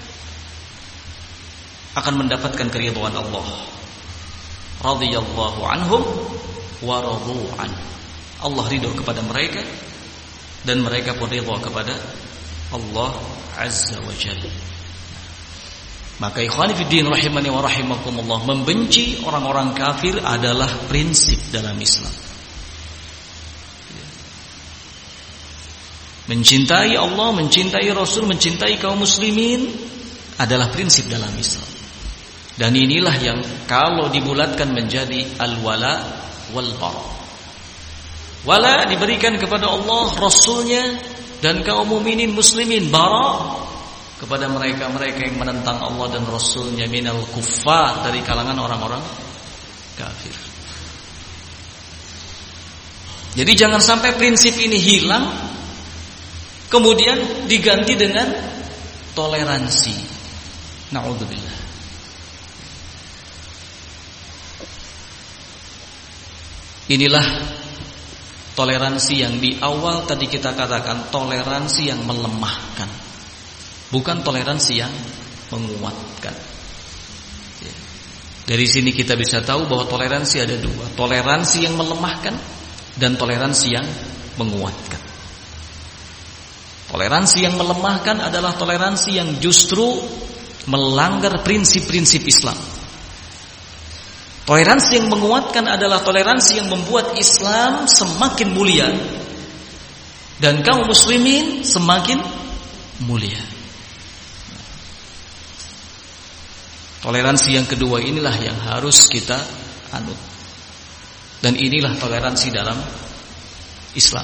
akan mendapatkan keridhaan Allah. Radhiyallahu anhum wa radu an. Allah ridho kepada mereka dan mereka pun ridho kepada Allah Azza wa Jalla. Maka ikhwani fiddin rahimani wa rahimakumullah, membenci orang-orang kafir adalah prinsip dalam Islam. Mencintai Allah, mencintai Rasul, mencintai kaum muslimin adalah prinsip dalam Islam. Dan inilah yang kalau dibulatkan menjadi al-wala wal bara. Wala diberikan kepada Allah, Rasulnya, dan kaum mukminin muslimin. Bara kepada mereka-mereka yang menentang Allah dan Rasulnya minal kuffar, dari kalangan orang-orang kafir. Jadi jangan sampai prinsip ini hilang kemudian diganti dengan toleransi. Na'udzubillah. Inilah toleransi yang di awal tadi kita katakan, toleransi yang melemahkan, bukan toleransi yang menguatkan. Dari sini kita bisa tahu bahwa toleransi ada dua, toleransi yang melemahkan dan toleransi yang menguatkan. Toleransi yang melemahkan adalah toleransi yang justru melanggar prinsip-prinsip Islam. Toleransi yang menguatkan adalah toleransi yang membuat Islam semakin mulia dan kaum muslimin semakin mulia. Toleransi yang kedua inilah yang harus kita anut. Dan inilah toleransi dalam Islam.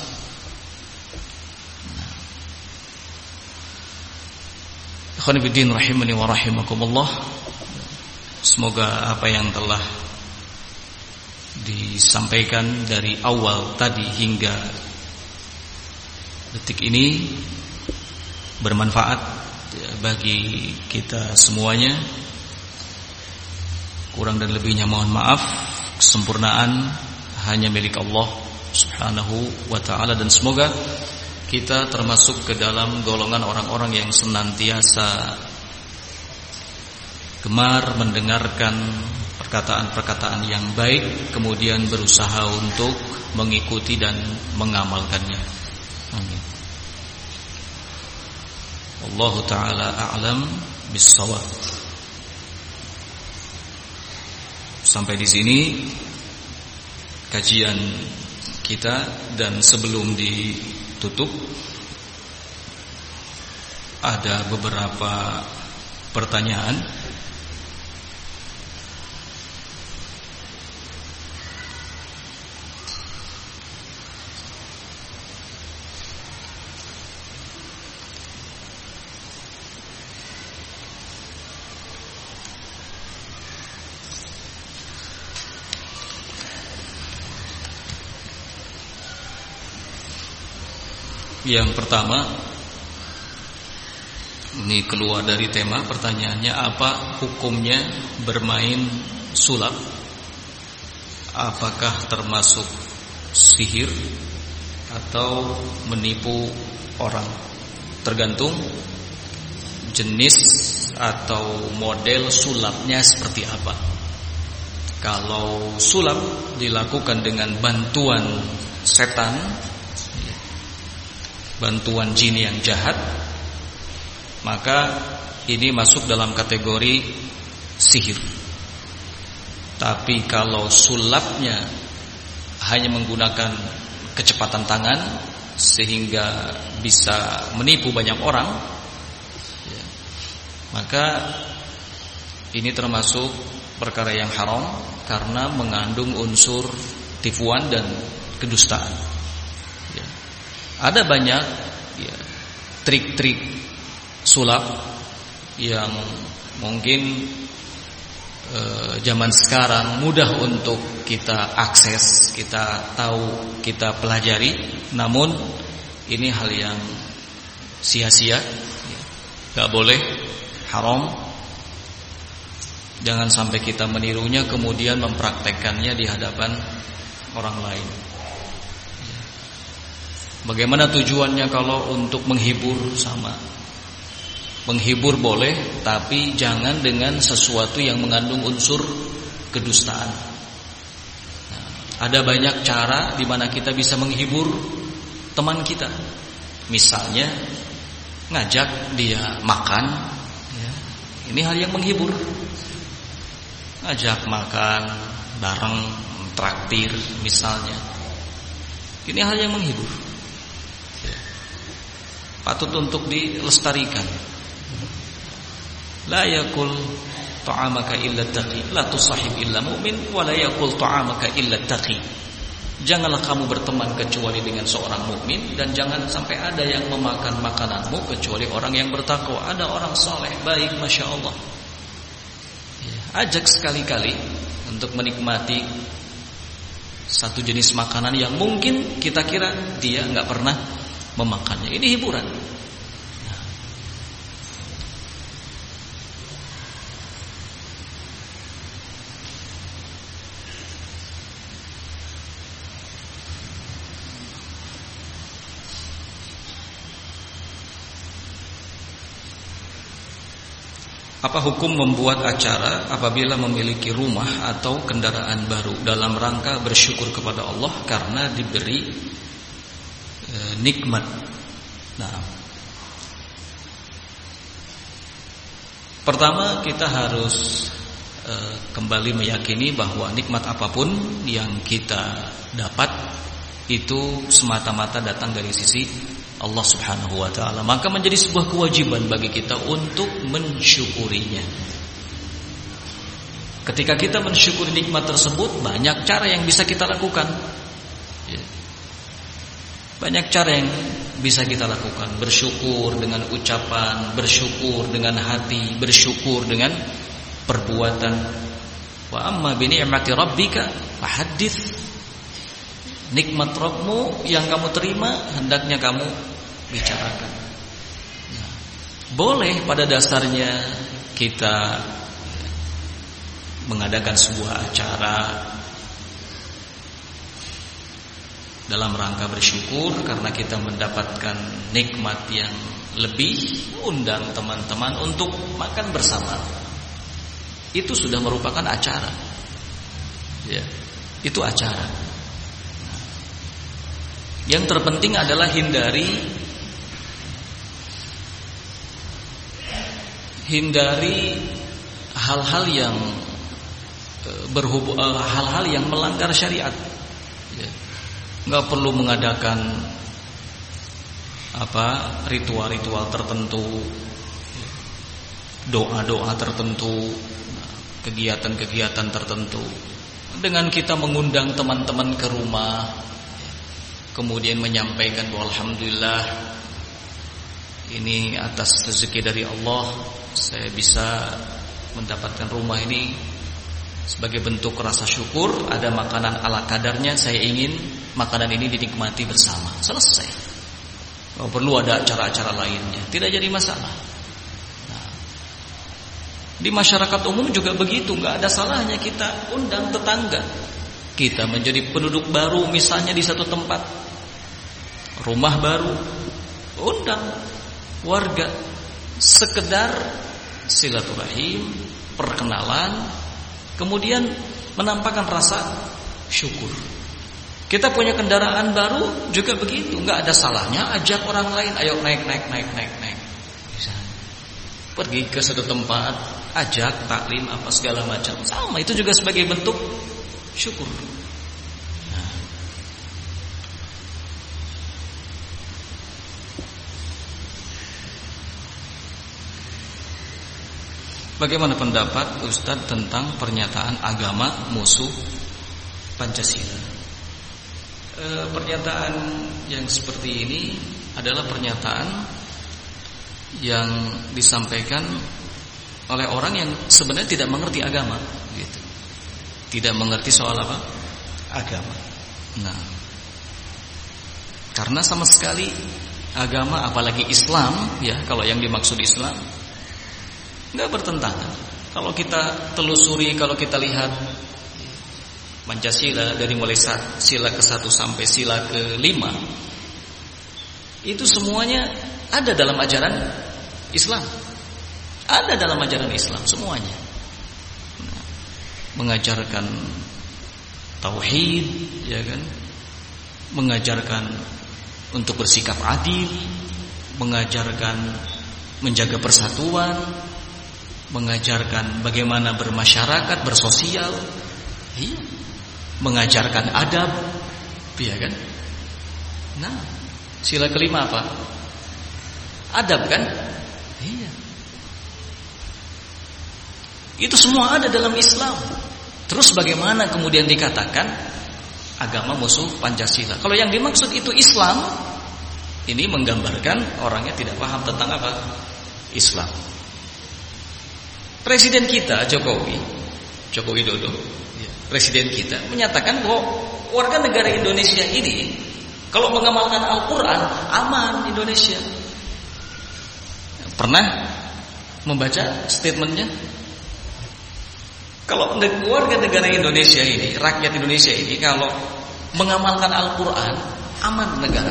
Ikhwan fillah rahimani wa rahimakumullah. Semoga apa yang telah disampaikan dari awal tadi hingga detik ini bermanfaat bagi kita semuanya. Kurang dan lebihnya mohon maaf. Kesempurnaan hanya milik Allah Subhanahu wa ta'ala. Dan semoga kita termasuk ke dalam golongan orang-orang yang senantiasa gemar mendengarkan perkataan-perkataan yang baik, kemudian berusaha untuk mengikuti dan mengamalkannya. Amin. Wallahu ta'ala a'lam bis-shawab. Sampai di sini kajian kita, dan sebelum ditutup ada beberapa pertanyaan. Yang pertama, ini keluar dari tema pertanyaannya, apa hukumnya bermain sulap? Apakah termasuk sihir atau menipu orang? Tergantung jenis atau model sulapnya seperti apa. Kalau sulap dilakukan dengan bantuan setan, bantuan jin yang jahat, maka ini masuk dalam kategori sihir. Tapi kalau sulapnya hanya menggunakan kecepatan tangan sehingga bisa menipu banyak orang, maka ini termasuk perkara yang haram karena mengandung unsur tipuan dan kedustaan. Ada banyak trik-trik sulap yang mungkin zaman sekarang mudah untuk kita akses, kita tahu, kita pelajari. Namun ini hal yang sia-sia, gak boleh, haram. Jangan sampai kita menirunya kemudian mempraktekkannya di hadapan orang lain. Bagaimana tujuannya? Kalau untuk menghibur, sama. Menghibur boleh, tapi jangan dengan sesuatu yang mengandung unsur kedustaan. Nah, ada banyak cara di mana kita bisa menghibur teman kita. Misalnya ngajak dia makan, ya. Ini hal yang menghibur. Ngajak makan bareng, traktir misalnya. Ini hal yang menghibur. Patut untuk dilestarikan. La yakul ta'amaka illa taqi, la tusahib illa mu'min, wa la yakul ta'amaka illa taqi. Janganlah kamu berteman kecuali dengan seorang mukmin, dan jangan sampai ada yang memakan makananmu kecuali orang yang bertakwa. Ada orang saleh, baik, masya Allah. Ajak sekali-kali untuk menikmati Satu jenis makanan yang mungkin kita kira dia nggak pernah memakannya. Ini hiburan. Apa hukum membuat acara apabila memiliki rumah atau kendaraan baru dalam rangka bersyukur kepada Allah karena diberi nikmat? Nah, pertama kita harus kembali meyakini bahwa nikmat apapun yang kita dapat itu semata-mata datang dari sisi Allah Subhanahu wa ta'ala. Maka menjadi sebuah kewajiban bagi kita untuk mensyukurinya. Ketika kita mensyukuri nikmat tersebut, banyak cara yang bisa kita lakukan. Banyak cara yang bisa kita lakukan. Bersyukur dengan ucapan, bersyukur dengan hati, bersyukur dengan perbuatan. Wa amma bi ni'mati rabbika fahaddits. Nikmat Rabbmu yang kamu terima hendaknya kamu bicarakan. Nah, boleh pada dasarnya kita mengadakan sebuah acara dalam rangka bersyukur karena kita mendapatkan nikmat yang lebih, undang teman-teman untuk makan bersama. Itu sudah merupakan acara. Ya, itu acara. Yang terpenting adalah hindari hal-hal yang hal-hal yang melanggar syariat. Ya. Nggak perlu mengadakan ritual-ritual tertentu, doa-doa tertentu, kegiatan-kegiatan tertentu. Dengan kita mengundang teman-teman ke rumah, kemudian menyampaikan bahwa alhamdulillah ini atas rezeki dari Allah saya bisa mendapatkan rumah ini sebagai bentuk rasa syukur, ada makanan ala kadarnya, saya ingin makanan ini dinikmati bersama. Selesai. Oh, perlu ada acara-acara lainnya, tidak jadi masalah. Nah, di masyarakat umum juga begitu, nggak ada salahnya kita undang tetangga. Kita menjadi penduduk baru misalnya di satu tempat, rumah baru, undang warga, sekedar silaturahim, perkenalan, kemudian menampakkan rasa syukur. Kita punya kendaraan baru juga begitu, nggak ada salahnya ajak orang lain, ayo naik. Pergi ke satu tempat, ajak taklim apa segala macam, sama itu juga sebagai bentuk syukur. Bagaimana pendapat Ustadz tentang pernyataan agama musuh Pancasila? Pernyataan yang seperti ini adalah pernyataan yang disampaikan oleh orang yang sebenarnya tidak mengerti agama, gitu. Tidak mengerti soal apa? Agama. Nah, karena sama sekali agama, apalagi Islam, ya, kalau yang dimaksud Islam nggak bertentangan. Kalau kita telusuri, kalau kita lihat Pancasila dari mulai sila ke-1 sampai sila ke-5, itu semuanya ada dalam ajaran Islam. Ada dalam ajaran Islam semuanya. Mengajarkan tauhid, ya kan? Mengajarkan untuk bersikap adil, mengajarkan menjaga persatuan, mengajarkan bagaimana bermasyarakat, bersosial, iya, mengajarkan adab, iya kan? Nah, sila ke-5 apa? Adab kan? Iya. Itu semua ada dalam Islam. Terus bagaimana kemudian dikatakan agama musuh Pancasila? Kalau yang dimaksud itu Islam, ini menggambarkan orangnya tidak paham tentang apa? Islam. Presiden kita Joko Widodo, presiden kita menyatakan bahwa warga negara Indonesia ini kalau mengamalkan Al-Quran aman Indonesia. Pernah membaca statementnya? Kalau warga negara Indonesia ini, rakyat Indonesia ini kalau mengamalkan Al-Quran aman negara.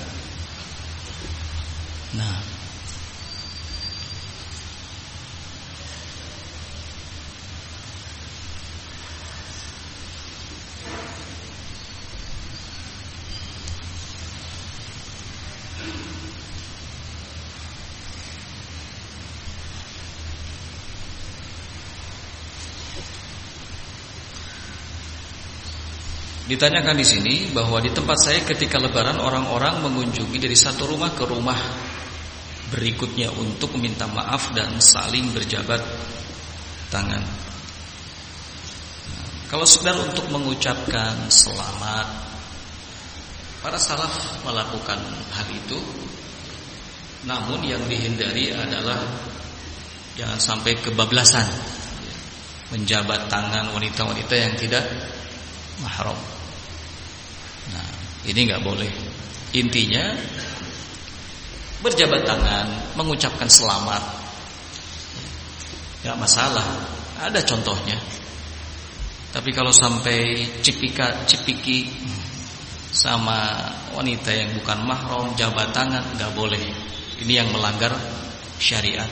Nah, ditanyakan di sini bahwa di tempat saya ketika Lebaran orang-orang mengunjungi dari satu rumah ke rumah berikutnya untuk meminta maaf dan saling berjabat tangan. Kalau sekedar untuk mengucapkan selamat, para salaf melakukan hal itu. Namun yang dihindari adalah jangan sampai kebablasan menjabat tangan wanita-wanita yang tidak mahram. Nah, ini nggak boleh. Intinya berjabat tangan, mengucapkan selamat, nggak masalah. Ada contohnya. Tapi kalau sampai cipiki sama wanita yang bukan mahram, jabat tangan, nggak boleh. Ini yang melanggar syariat.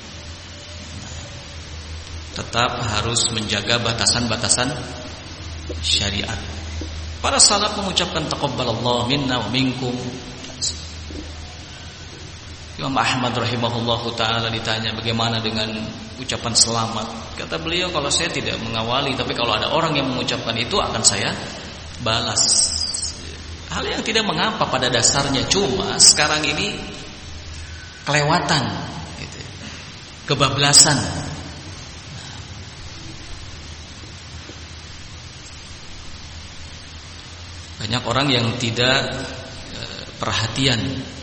Tetap harus menjaga batasan-batasan syariat. Para salaf mengucapkan taqabbalallahu minna wa minkum. Imam Ahmad rahimahullahu taala ditanya bagaimana dengan ucapan selamat. Kata beliau, kalau saya tidak mengawali, tapi kalau ada orang yang mengucapkan itu akan saya balas. Hal yang tidak mengapa pada dasarnya, cuma sekarang ini kelewatan gitu. Kebablasan. Banyak orang yang tidak perhatian.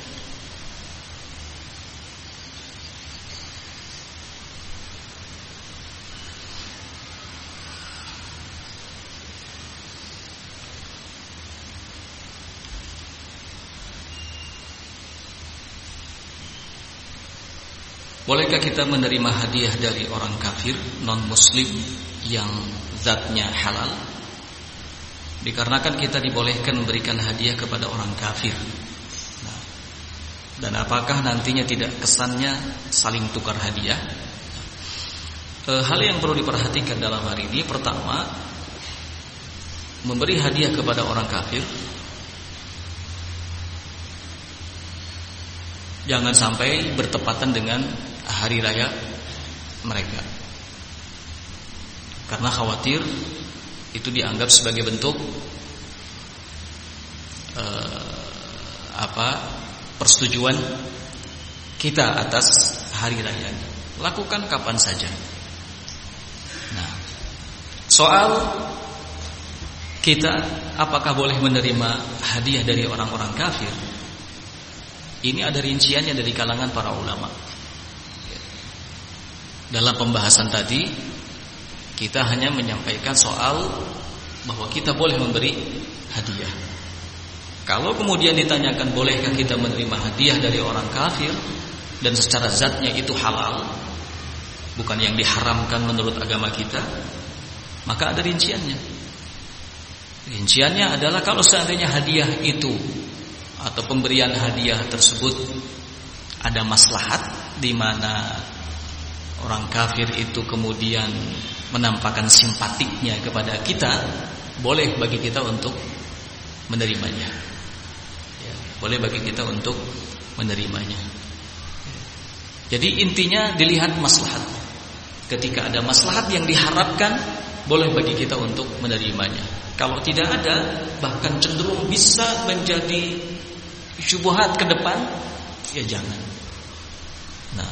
Bolehkah kita menerima hadiah dari orang kafir non-muslim yang zatnya halal? Dikarenakan kita dibolehkan memberikan hadiah kepada orang kafir. Nah, dan apakah nantinya tidak kesannya saling tukar hadiah? Hal yang perlu diperhatikan dalam hari ini, pertama, memberi hadiah kepada orang kafir jangan sampai bertepatan dengan hari raya mereka, karena khawatir itu dianggap sebagai bentuk persetujuan kita atas hari raya. Lakukan kapan saja. Nah, soal kita apakah boleh menerima hadiah dari orang-orang kafir, ini ada rinciannya dari kalangan para ulama. Dalam pembahasan tadi kita hanya menyampaikan soal bahwa kita boleh memberi hadiah. Kalau kemudian ditanyakan bolehkah kita menerima hadiah dari orang kafir dan secara zatnya itu halal, bukan yang diharamkan menurut agama kita, maka ada rinciannya. Rinciannya adalah kalau seandainya hadiah itu atau pemberian hadiah tersebut ada maslahat di mana orang kafir itu kemudian menampakkan simpatiknya kepada kita, boleh bagi kita untuk menerimanya. Ya, boleh bagi kita untuk menerimanya. Jadi intinya dilihat maslahat. Ketika ada maslahat yang diharapkan, boleh bagi kita untuk menerimanya. Kalau tidak ada, bahkan cenderung bisa menjadi syubhat ke depan, ya jangan. Nah,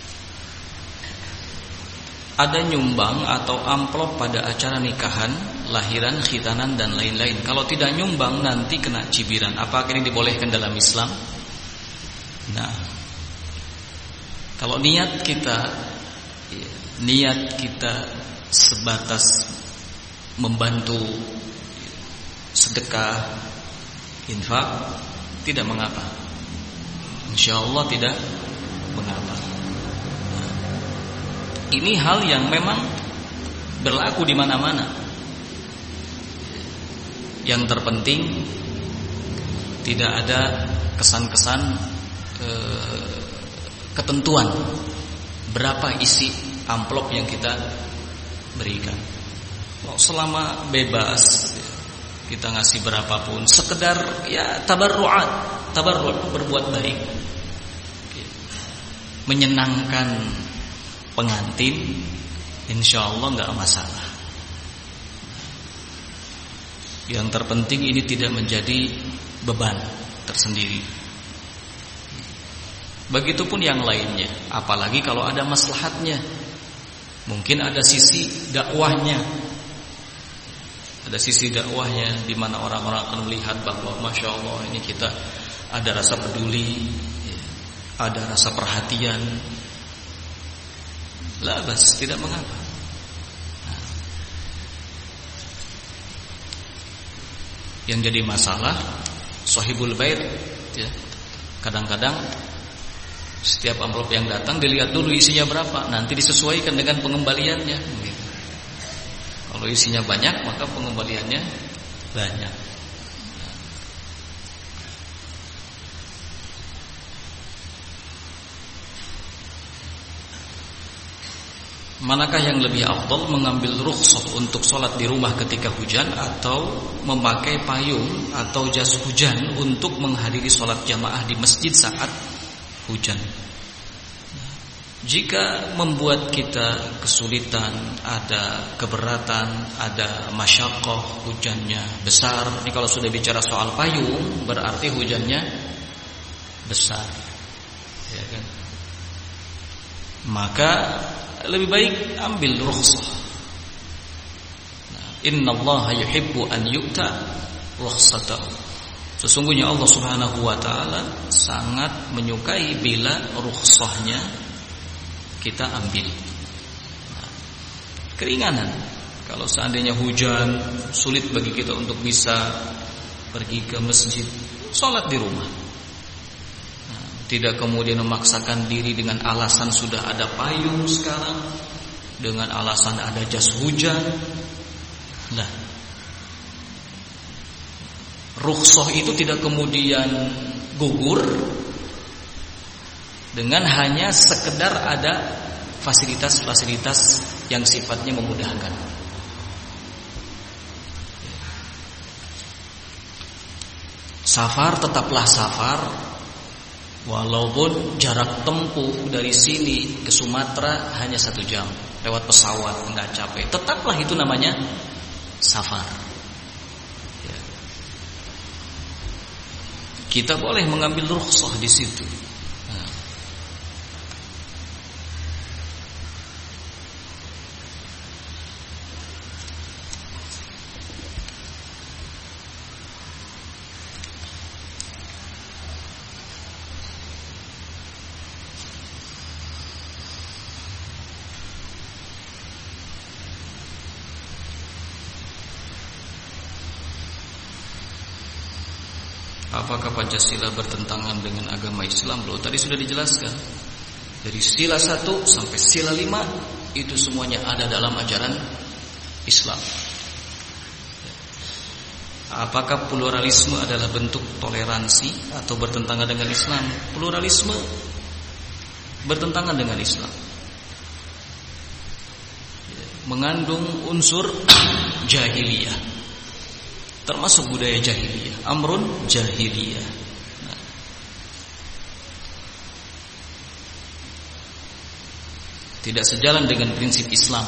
ada nyumbang atau amplop pada acara nikahan lahiran, khitanan dan lain-lain. Kalau tidak nyumbang nanti kena cibiran. Apakah ini dibolehkan dalam Islam? Nah, kalau niat kita sebatas membantu sedekah, infak, tidak mengapa. Insyaallah tidak mengapa. Ini hal yang memang berlaku di mana-mana. Yang terpenting tidak ada kesan-kesan ketentuan berapa isi amplop yang kita berikan. Selama bebas kita ngasih berapapun, sekedar ya tabarru' berbuat baik, menyenangkan pengantin, insyaallah enggak masalah. Yang terpenting ini tidak menjadi beban tersendiri. Begitupun yang lainnya, apalagi kalau ada maslahatnya. Mungkin ada sisi dakwahnya. Ada sisi dakwahnya di mana orang-orang akan melihat bahwa Masya Allah ini kita ada rasa peduli, ada rasa perhatian. La bas, tidak mengapa. Yang jadi masalah sahibul bait, ya. Kadang-kadang setiap amplop yang datang dilihat dulu isinya berapa, nanti disesuaikan dengan pengembaliannya. Gitu. Kalau isinya banyak, maka pengembaliannya banyak. Manakah yang lebih afdal, mengambil rukhsah untuk sholat di rumah ketika hujan atau memakai payung atau jas hujan untuk menghadiri sholat jamaah di masjid saat hujan? Jika membuat kita kesulitan, ada keberatan, ada masyaqqah, hujannya besar. Ini kalau sudah bicara soal payung, berarti hujannya besar, ya kan? Maka lebih baik ambil rukhsah. Innallaha yuhibbu an yu'ta rukhsatahu. Sesungguhnya Allah Subhanahu wa taala sangat menyukai bila rukhsahnya kita ambil. Keringanan. Kalau seandainya hujan, sulit bagi kita untuk bisa pergi ke masjid, sholat di rumah. Tidak kemudian memaksakan diri dengan alasan sudah ada payung sekarang, dengan alasan ada jas hujan. Nah, rukhsah itu tidak kemudian gugur dengan hanya sekedar ada fasilitas-fasilitas yang sifatnya memudahkan. Safar tetaplah safar, walaupun jarak tempuh dari sini ke Sumatera hanya 1 jam lewat pesawat, enggak capek. Tetaplah itu namanya safar. Ya. Kita boleh mengambil rukhsah di situ. Apakah Pancasila bertentangan dengan agama Islam? Loh, tadi sudah dijelaskan. Dari sila 1 sampai sila 5 itu semuanya ada dalam ajaran Islam. Apakah pluralisme adalah bentuk toleransi atau bertentangan dengan Islam? Pluralisme bertentangan dengan Islam. Mengandung unsur jahiliyah. Termasuk budaya jahiliyah, amrun jahiliyah. Nah. Tidak sejalan dengan prinsip Islam.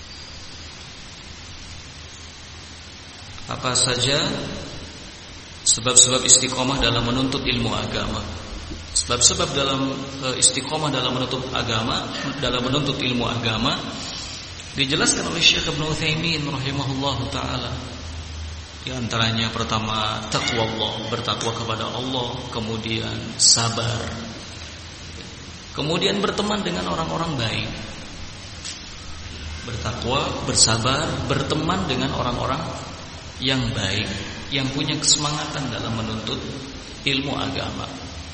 Apa saja sebab-sebab istiqomah dalam menuntut ilmu agama. Sebab-sebab dalam istiqomah dalam menuntut agama, dalam menuntut ilmu agama dijelaskan oleh Syekh Ibnu Utsaimin rahimahullahu taala. Di antaranya pertama taqwa Allah, bertakwa kepada Allah, kemudian sabar. Kemudian berteman dengan orang-orang baik. Bertakwa, bersabar, berteman dengan orang-orang yang baik, yang punya kesemangatan dalam menuntut ilmu agama.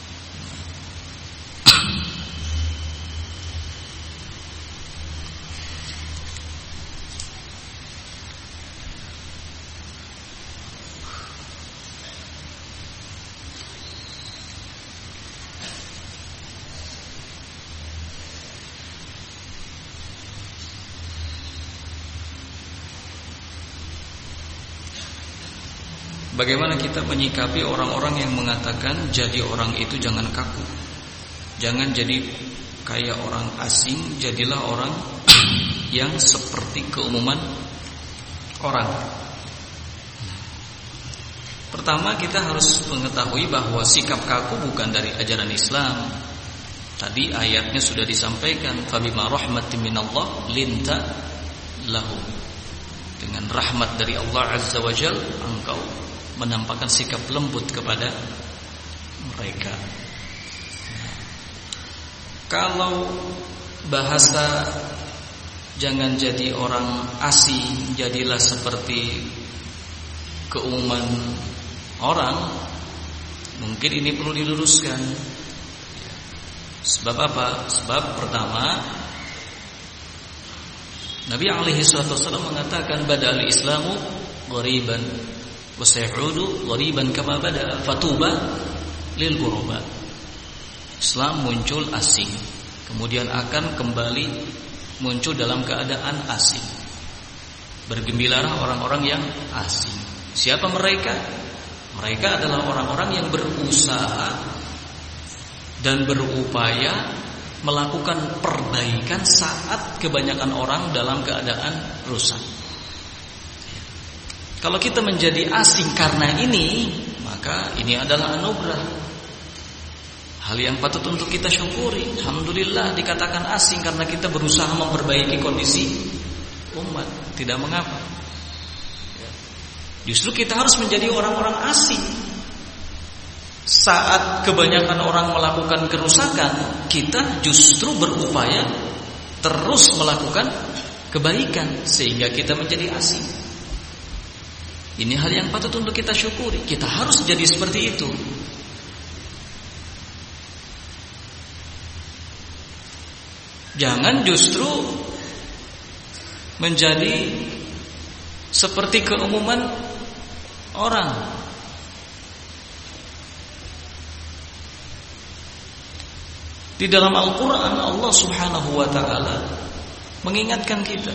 Bagaimana kita menyikapi orang-orang yang mengatakan jadi orang itu jangan kaku, jangan jadi kayak orang asing, jadilah orang yang seperti keumuman orang. Pertama, kita harus mengetahui bahwa sikap kaku bukan dari ajaran Islam. Tadi ayatnya sudah disampaikan, fabima rahmatin minallah linta lahum. Dengan rahmat dari Allah Azza wa Jalla engkau menampakkan sikap lembut kepada mereka. Kalau bahasa jangan jadi orang asing, jadilah seperti keumuman orang, mungkin ini perlu diluruskan. Sebab apa? Sebab pertama, Nabi alaihi wasallam mengatakan badal Islamu ghariban wa sayudu ghariban kama bada fatuba lil ghuraba. Islam muncul asing, kemudian akan kembali muncul dalam keadaan asing. Bergembiralah orang-orang yang asing. Siapa mereka? Mereka adalah orang-orang yang berusaha dan berupaya melakukan perbaikan saat kebanyakan orang dalam keadaan rusak. Kalau kita menjadi asing karena ini, maka ini adalah anugerah, hal yang patut untuk kita syukuri. Alhamdulillah dikatakan asing karena kita berusaha memperbaiki kondisi umat, tidak mengapa. Justru kita harus menjadi orang-orang asing. Saat kebanyakan orang melakukan kerusakan, kita justru berupaya terus melakukan kebaikan sehingga kita menjadi asing. Ini hal yang patut untuk kita syukuri. Kita harus jadi seperti itu. Jangan justru menjadi seperti keumuman orang. Di dalam Al-Quran Allah subhanahu wa ta'ala mengingatkan kita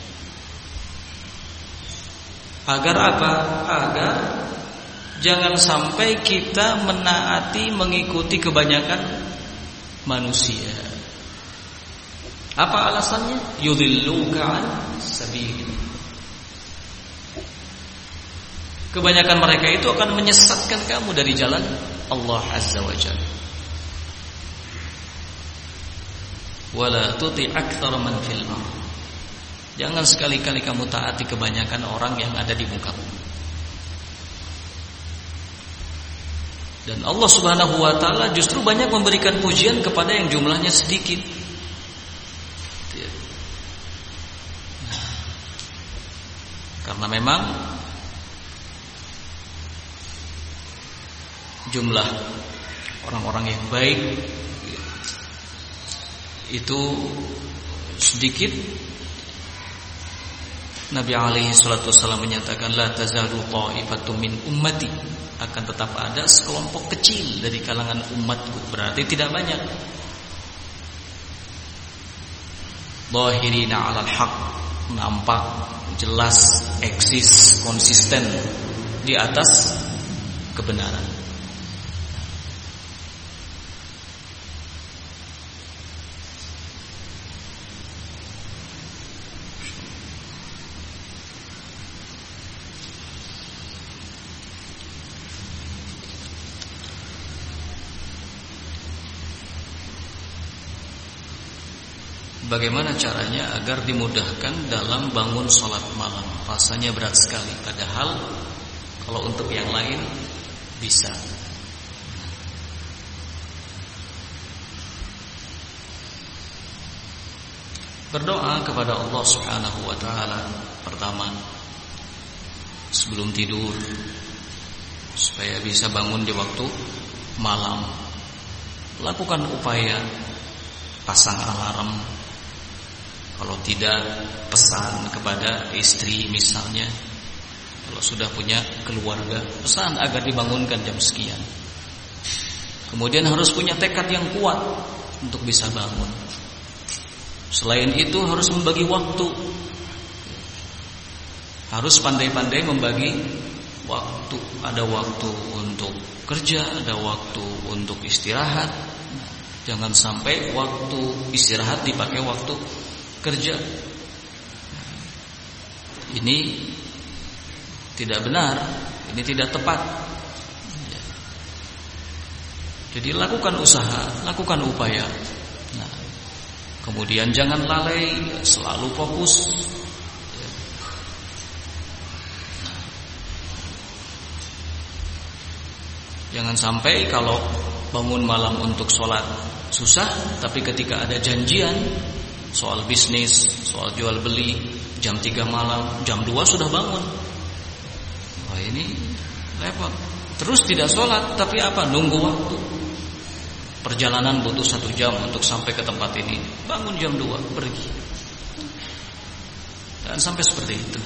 agar apa? Agar jangan sampai kita menaati, mengikuti kebanyakan manusia. Apa alasannya? Yudhilluka an sabil. Kebanyakan mereka itu akan menyesatkan kamu dari jalan Allah Azza wa Jalla. Wala tuti aktsara man fil ardh. Jangan sekali-kali kamu taati kebanyakan orang yang ada di muka bumi. Dan Allah Subhanahu wa taala justru banyak memberikan pujian kepada yang jumlahnya sedikit. Karena memang jumlah orang-orang yang baik itu sedikit. Nabi alaihi salatu wasallam menyatakan la tazalu ta'ifatum min ummati, akan tetap ada sekelompok kecil dari kalangan umatku, berarti tidak banyak. Zahirina 'alal haq, nampak jelas, eksis, konsisten di atas kebenaran. bagaimana caranya agar dimudahkan dalam bangun sholat malam. Rasanya berat sekali, padahal kalau untuk yang lain bisa. Berdoa kepada Allah Subhanahu wa taala pertama sebelum tidur supaya bisa bangun di waktu malam. Lakukan upaya pasang alarm. Kalau tidak, pesan kepada istri misalnya. Kalau sudah punya keluarga, pesan agar dibangunkan jam sekian. Kemudian harus punya tekad yang kuat untuk bisa bangun. Selain itu harus membagi waktu. Harus pandai-pandai membagi waktu. Ada waktu untuk kerja, ada waktu untuk istirahat. Jangan sampai waktu istirahat dipakai waktu kerja. Ini tidak benar, ini tidak tepat. Jadi lakukan usaha, lakukan upaya. Nah, kemudian jangan lalai, selalu fokus. Jangan sampai kalau bangun malam untuk sholat susah, tapi ketika ada janjian soal bisnis, soal jual beli, jam 3 malam, jam 2 sudah bangun. Wah, ini repot. Terus tidak sholat, tapi apa? Nunggu waktu. Perjalanan butuh 1 jam untuk sampai ke tempat ini. Bangun jam 2, pergi. Dan sampai seperti itu.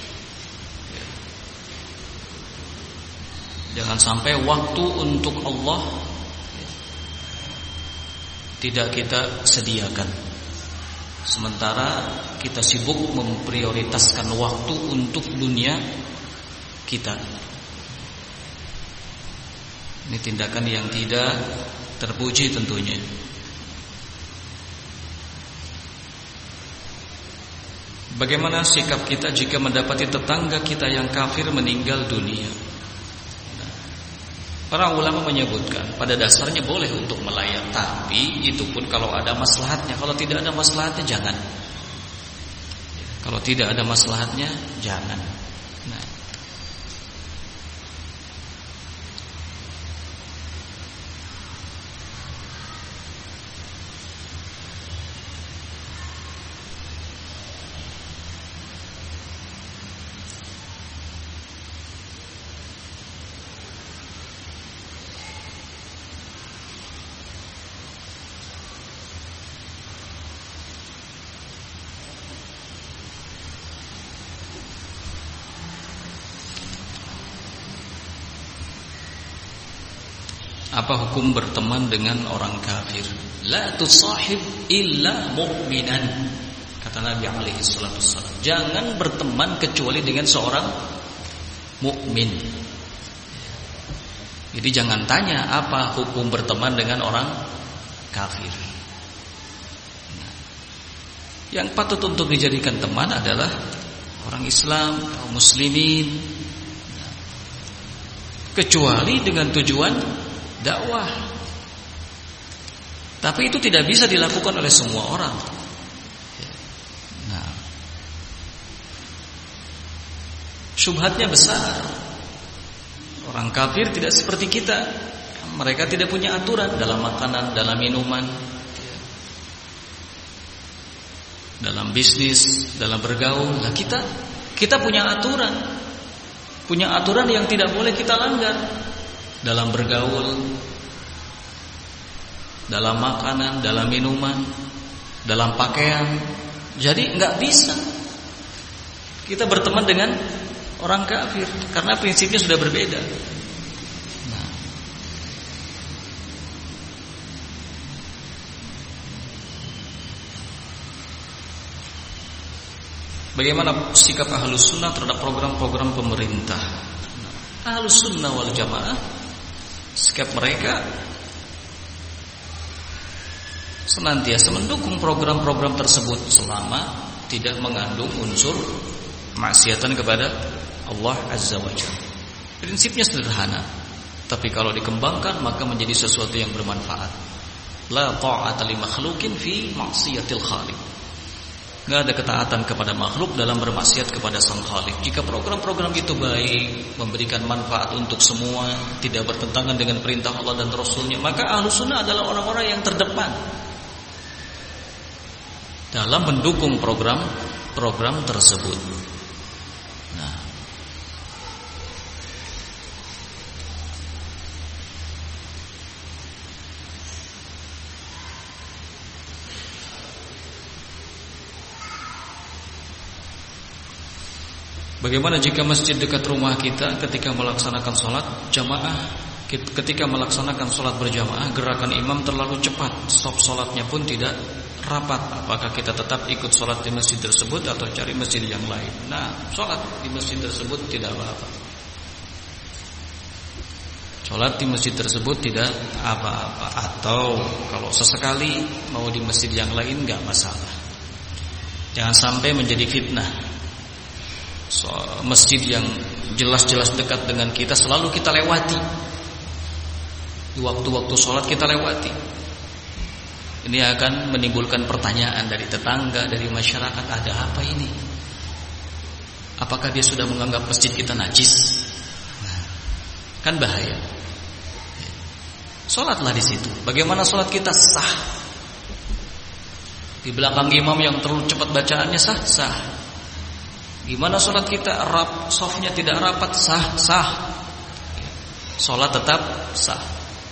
Jangan sampai waktu untuk Allah tidak kita sediakan. Sementara kita sibuk memprioritaskan waktu untuk dunia kita. Ini tindakan yang tidak terpuji tentunya. Bagaimana sikap kita jika mendapati tetangga kita yang kafir meninggal dunia? Para ulama menyebutkan pada dasarnya boleh untuk melayat, tapi itu pun kalau ada maslahatnya. Kalau tidak ada maslahatnya jangan. Kalau tidak ada maslahatnya jangan. Nah, apa hukum berteman dengan orang kafir? La tusahib illa mu'minan. Kata Nabi alaihi salatu wasallam, jangan berteman kecuali dengan seorang mukmin. Jadi jangan tanya apa hukum berteman dengan orang kafir. Yang patut untuk dijadikan teman adalah orang Islam, kaum muslimin. Kecuali dengan tujuan dakwah. Tapi itu tidak bisa dilakukan oleh semua orang. Nah, syubhatnya besar. Orang kafir tidak seperti kita. Mereka tidak punya aturan dalam makanan, dalam minuman, dalam bisnis, dalam bergaul. Nah, kita punya aturan. Punya aturan yang tidak boleh kita langgar. Dalam bergaul, dalam makanan, dalam minuman, dalam pakaian. Jadi nggak bisa kita berteman dengan orang kafir karena prinsipnya sudah berbeda. Nah, bagaimana sikap Ahlus Sunnah terhadap program-program pemerintah? Ahlus Sunnah wal Jamaah, sikap mereka senantiasa mendukung program-program tersebut selama tidak mengandung unsur maksiatan kepada Allah Azza wa Jalla. Prinsipnya sederhana, tapi kalau dikembangkan maka menjadi sesuatu yang bermanfaat. La ta'ata li makhluqin fi ma'siyatil khaliq. Enggak ada ketaatan kepada makhluk dalam bermaksiat kepada Sang Khalik. Jika program-program itu baik, memberikan manfaat untuk semua, tidak bertentangan dengan perintah Allah dan Rasulnya, maka Ahlussunnah adalah orang-orang yang terdepan dalam mendukung program tersebut. Nah, bagaimana jika masjid dekat rumah kita ketika melaksanakan sholat jamaah, ketika melaksanakan sholat berjamaah, gerakan imam terlalu cepat, stop sholatnya pun tidak rapat, apakah kita tetap ikut sholat di masjid tersebut atau cari masjid yang lain? Nah, sholat di masjid tersebut tidak apa-apa. Sholat di masjid tersebut tidak apa-apa. Atau kalau sesekali mau di masjid yang lain nggak masalah. Jangan sampai menjadi fitnah. Masjid yang jelas-jelas dekat dengan kita selalu kita lewati. Di waktu-waktu sholat kita lewati. Ini akan menimbulkan pertanyaan dari tetangga, dari masyarakat, ada apa ini? Apakah dia sudah menganggap masjid kita najis? Nah, kan bahaya. Sholatlah di situ. Bagaimana sholat kita sah? Di belakang imam yang terlalu cepat bacaannya sah. Gimana sholat kita? Safnya tidak rapat, sah. Sholat tetap sah.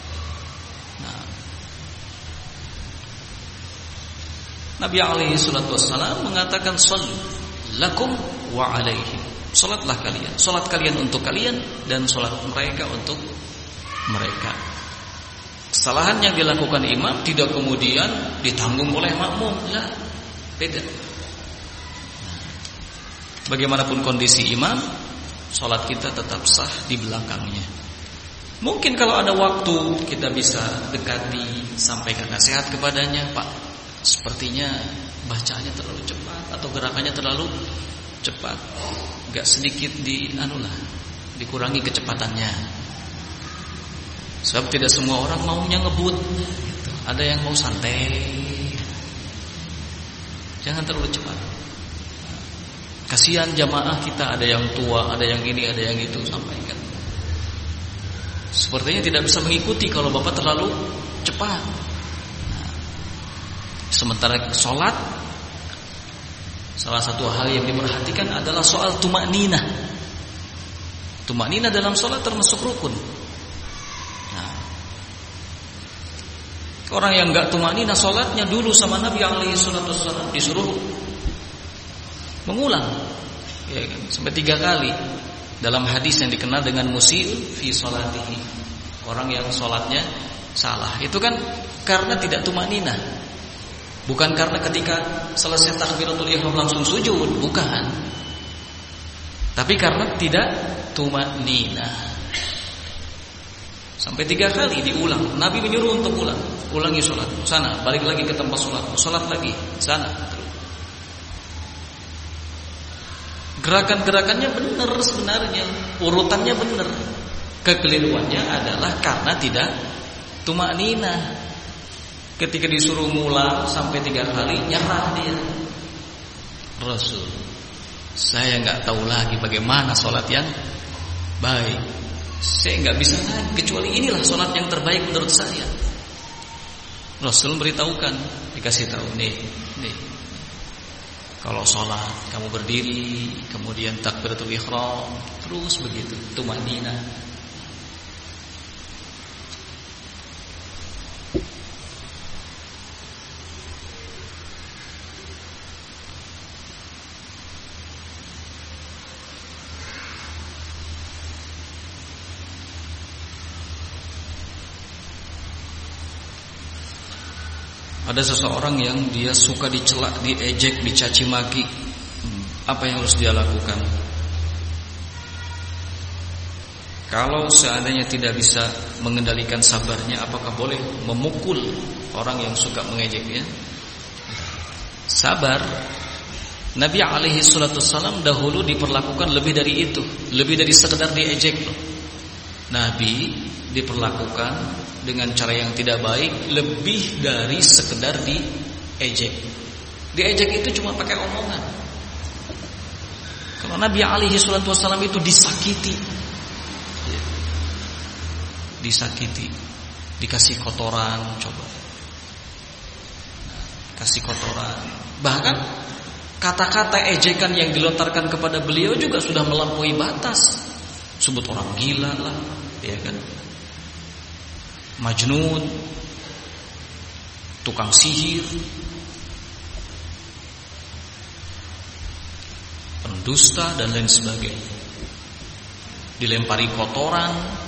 Nabi alaihi salatu wassalam mengatakan shallu lakum wa alaihim. Salatlah kalian, salat kalian untuk kalian dan salat mereka untuk mereka. Kesalahan yang dilakukan imam tidak kemudian ditanggung oleh makmum, lah, beda. Bagaimanapun kondisi imam, salat kita tetap sah di belakangnya. Mungkin kalau ada waktu kita bisa dekati, sampaikan nasihat kepadanya, Pak, sepertinya bacaannya terlalu cepat atau gerakannya terlalu cepat. Gak sedikit dikurangi kecepatannya. Sebab tidak semua orang maunya ngebut gitu. Ada yang mau santai. Jangan terlalu cepat. Kasihan jamaah kita, ada yang tua, ada yang ini, ada yang itu, sampaikan. Sepertinya tidak bisa mengikuti kalau Bapak terlalu cepat. Sementara sholat, salah satu hal yang diperhatikan adalah soal tumakninah. Tumakninah dalam sholat termasuk rukun. Nah, orang yang enggak tumakninah sholatnya dulu sama Nabi alaihi salatu wasallam disuruh mengulang, ya kan? Sampai 3 kali dalam hadis yang dikenal dengan musii'un fi sholatihi. Orang yang sholatnya salah, itu kan karena tidak tumakninah. Bukan karena ketika selesai takbiratul ihram langsung sujud, bukan. Tapi karena tidak tumakninah. Sampai 3 kali diulang. Nabi menyuruh untuk ulangi sholat. Sana, balik lagi ke tempat sholat. Sholat lagi, sana. Gerakan-gerakannya benar sebenarnya, urutannya benar. Kekeliruannya adalah karena tidak tumakninah. Ketika disuruh ngulang sampai 3 kali, nyerah dia. Rasul, saya nggak tahu lagi bagaimana sholat yang baik. Saya nggak bisa lagi kecuali inilah sholat yang terbaik menurut saya. Rasul beritahukan, dikasih tahu nih. Kalau sholat kamu berdiri, kemudian takbiratul ihram, terus begitu, tumakninah. Ada seseorang yang dia suka dicela, diejek, dicaci maki. Apa yang harus dia lakukan? Kalau seandainya tidak bisa mengendalikan sabarnya, apakah boleh memukul orang yang suka mengejeknya? Sabar. Nabi alaihi salatu wassalam dahulu diperlakukan lebih dari itu, lebih dari sekedar diejek loh. Nabi diperlakukan dengan cara yang tidak baik lebih dari sekedar diejek. Diejek itu cuma pakai omongan. Kalau Nabi alaihi salatu wasallam itu disakiti, dikasih kotoran, coba, kasih kotoran. Bahkan kata-kata ejekan yang dilontarkan kepada beliau juga sudah melampaui batas. Sebut orang gila lah, ya kan? Majnun, tukang sihir, pendusta dan lain sebagainya. Dilempari kotoran,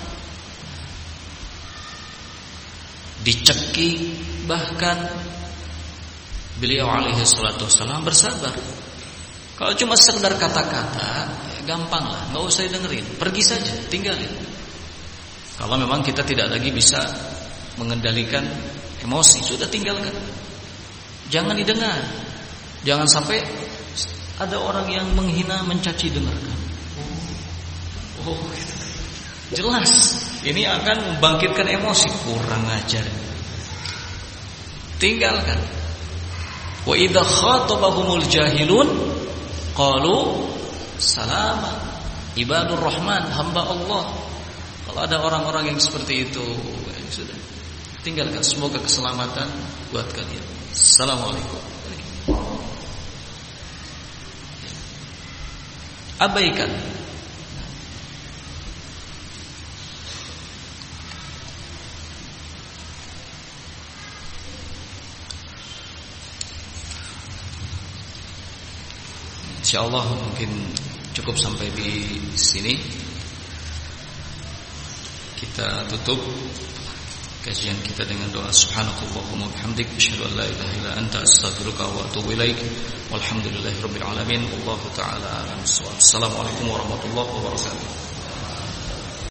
dicekik, bahkan beliau alaihi salatu wassalam bersabar. Kalau cuma sekedar kata-kata, gampang lah, nggak usah dengerin, pergi saja, tinggalin. Kalau memang kita tidak lagi bisa mengendalikan emosi, sudah tinggalkan, jangan didengar. Jangan sampai ada orang yang menghina, mencaci, dengarkan. Oh, gitu. Jelas ini akan membangkitkan emosi, kurang ajar. Tinggalkan. Wa idza khatabahumul jahilun qalu salama. Ibadur Rahman, hamba Allah. Kalau ada orang-orang yang seperti itu, ya sudah, tinggalkan. Semoga keselamatan buat kalian. Assalamualaikum. Abaikan. Insyaallah mungkin cukup sampai di sini. Kita tutup kajian kita dengan doa subhanakallahumma bihamdik asyhadu an la ilaha illa anta astaghfiruka wa atubu ilaik. Walhamdulillahirabbil alamin. Wallahu taala a'lam bissawab. Assalamualaikum warahmatullahi wabarakatuh.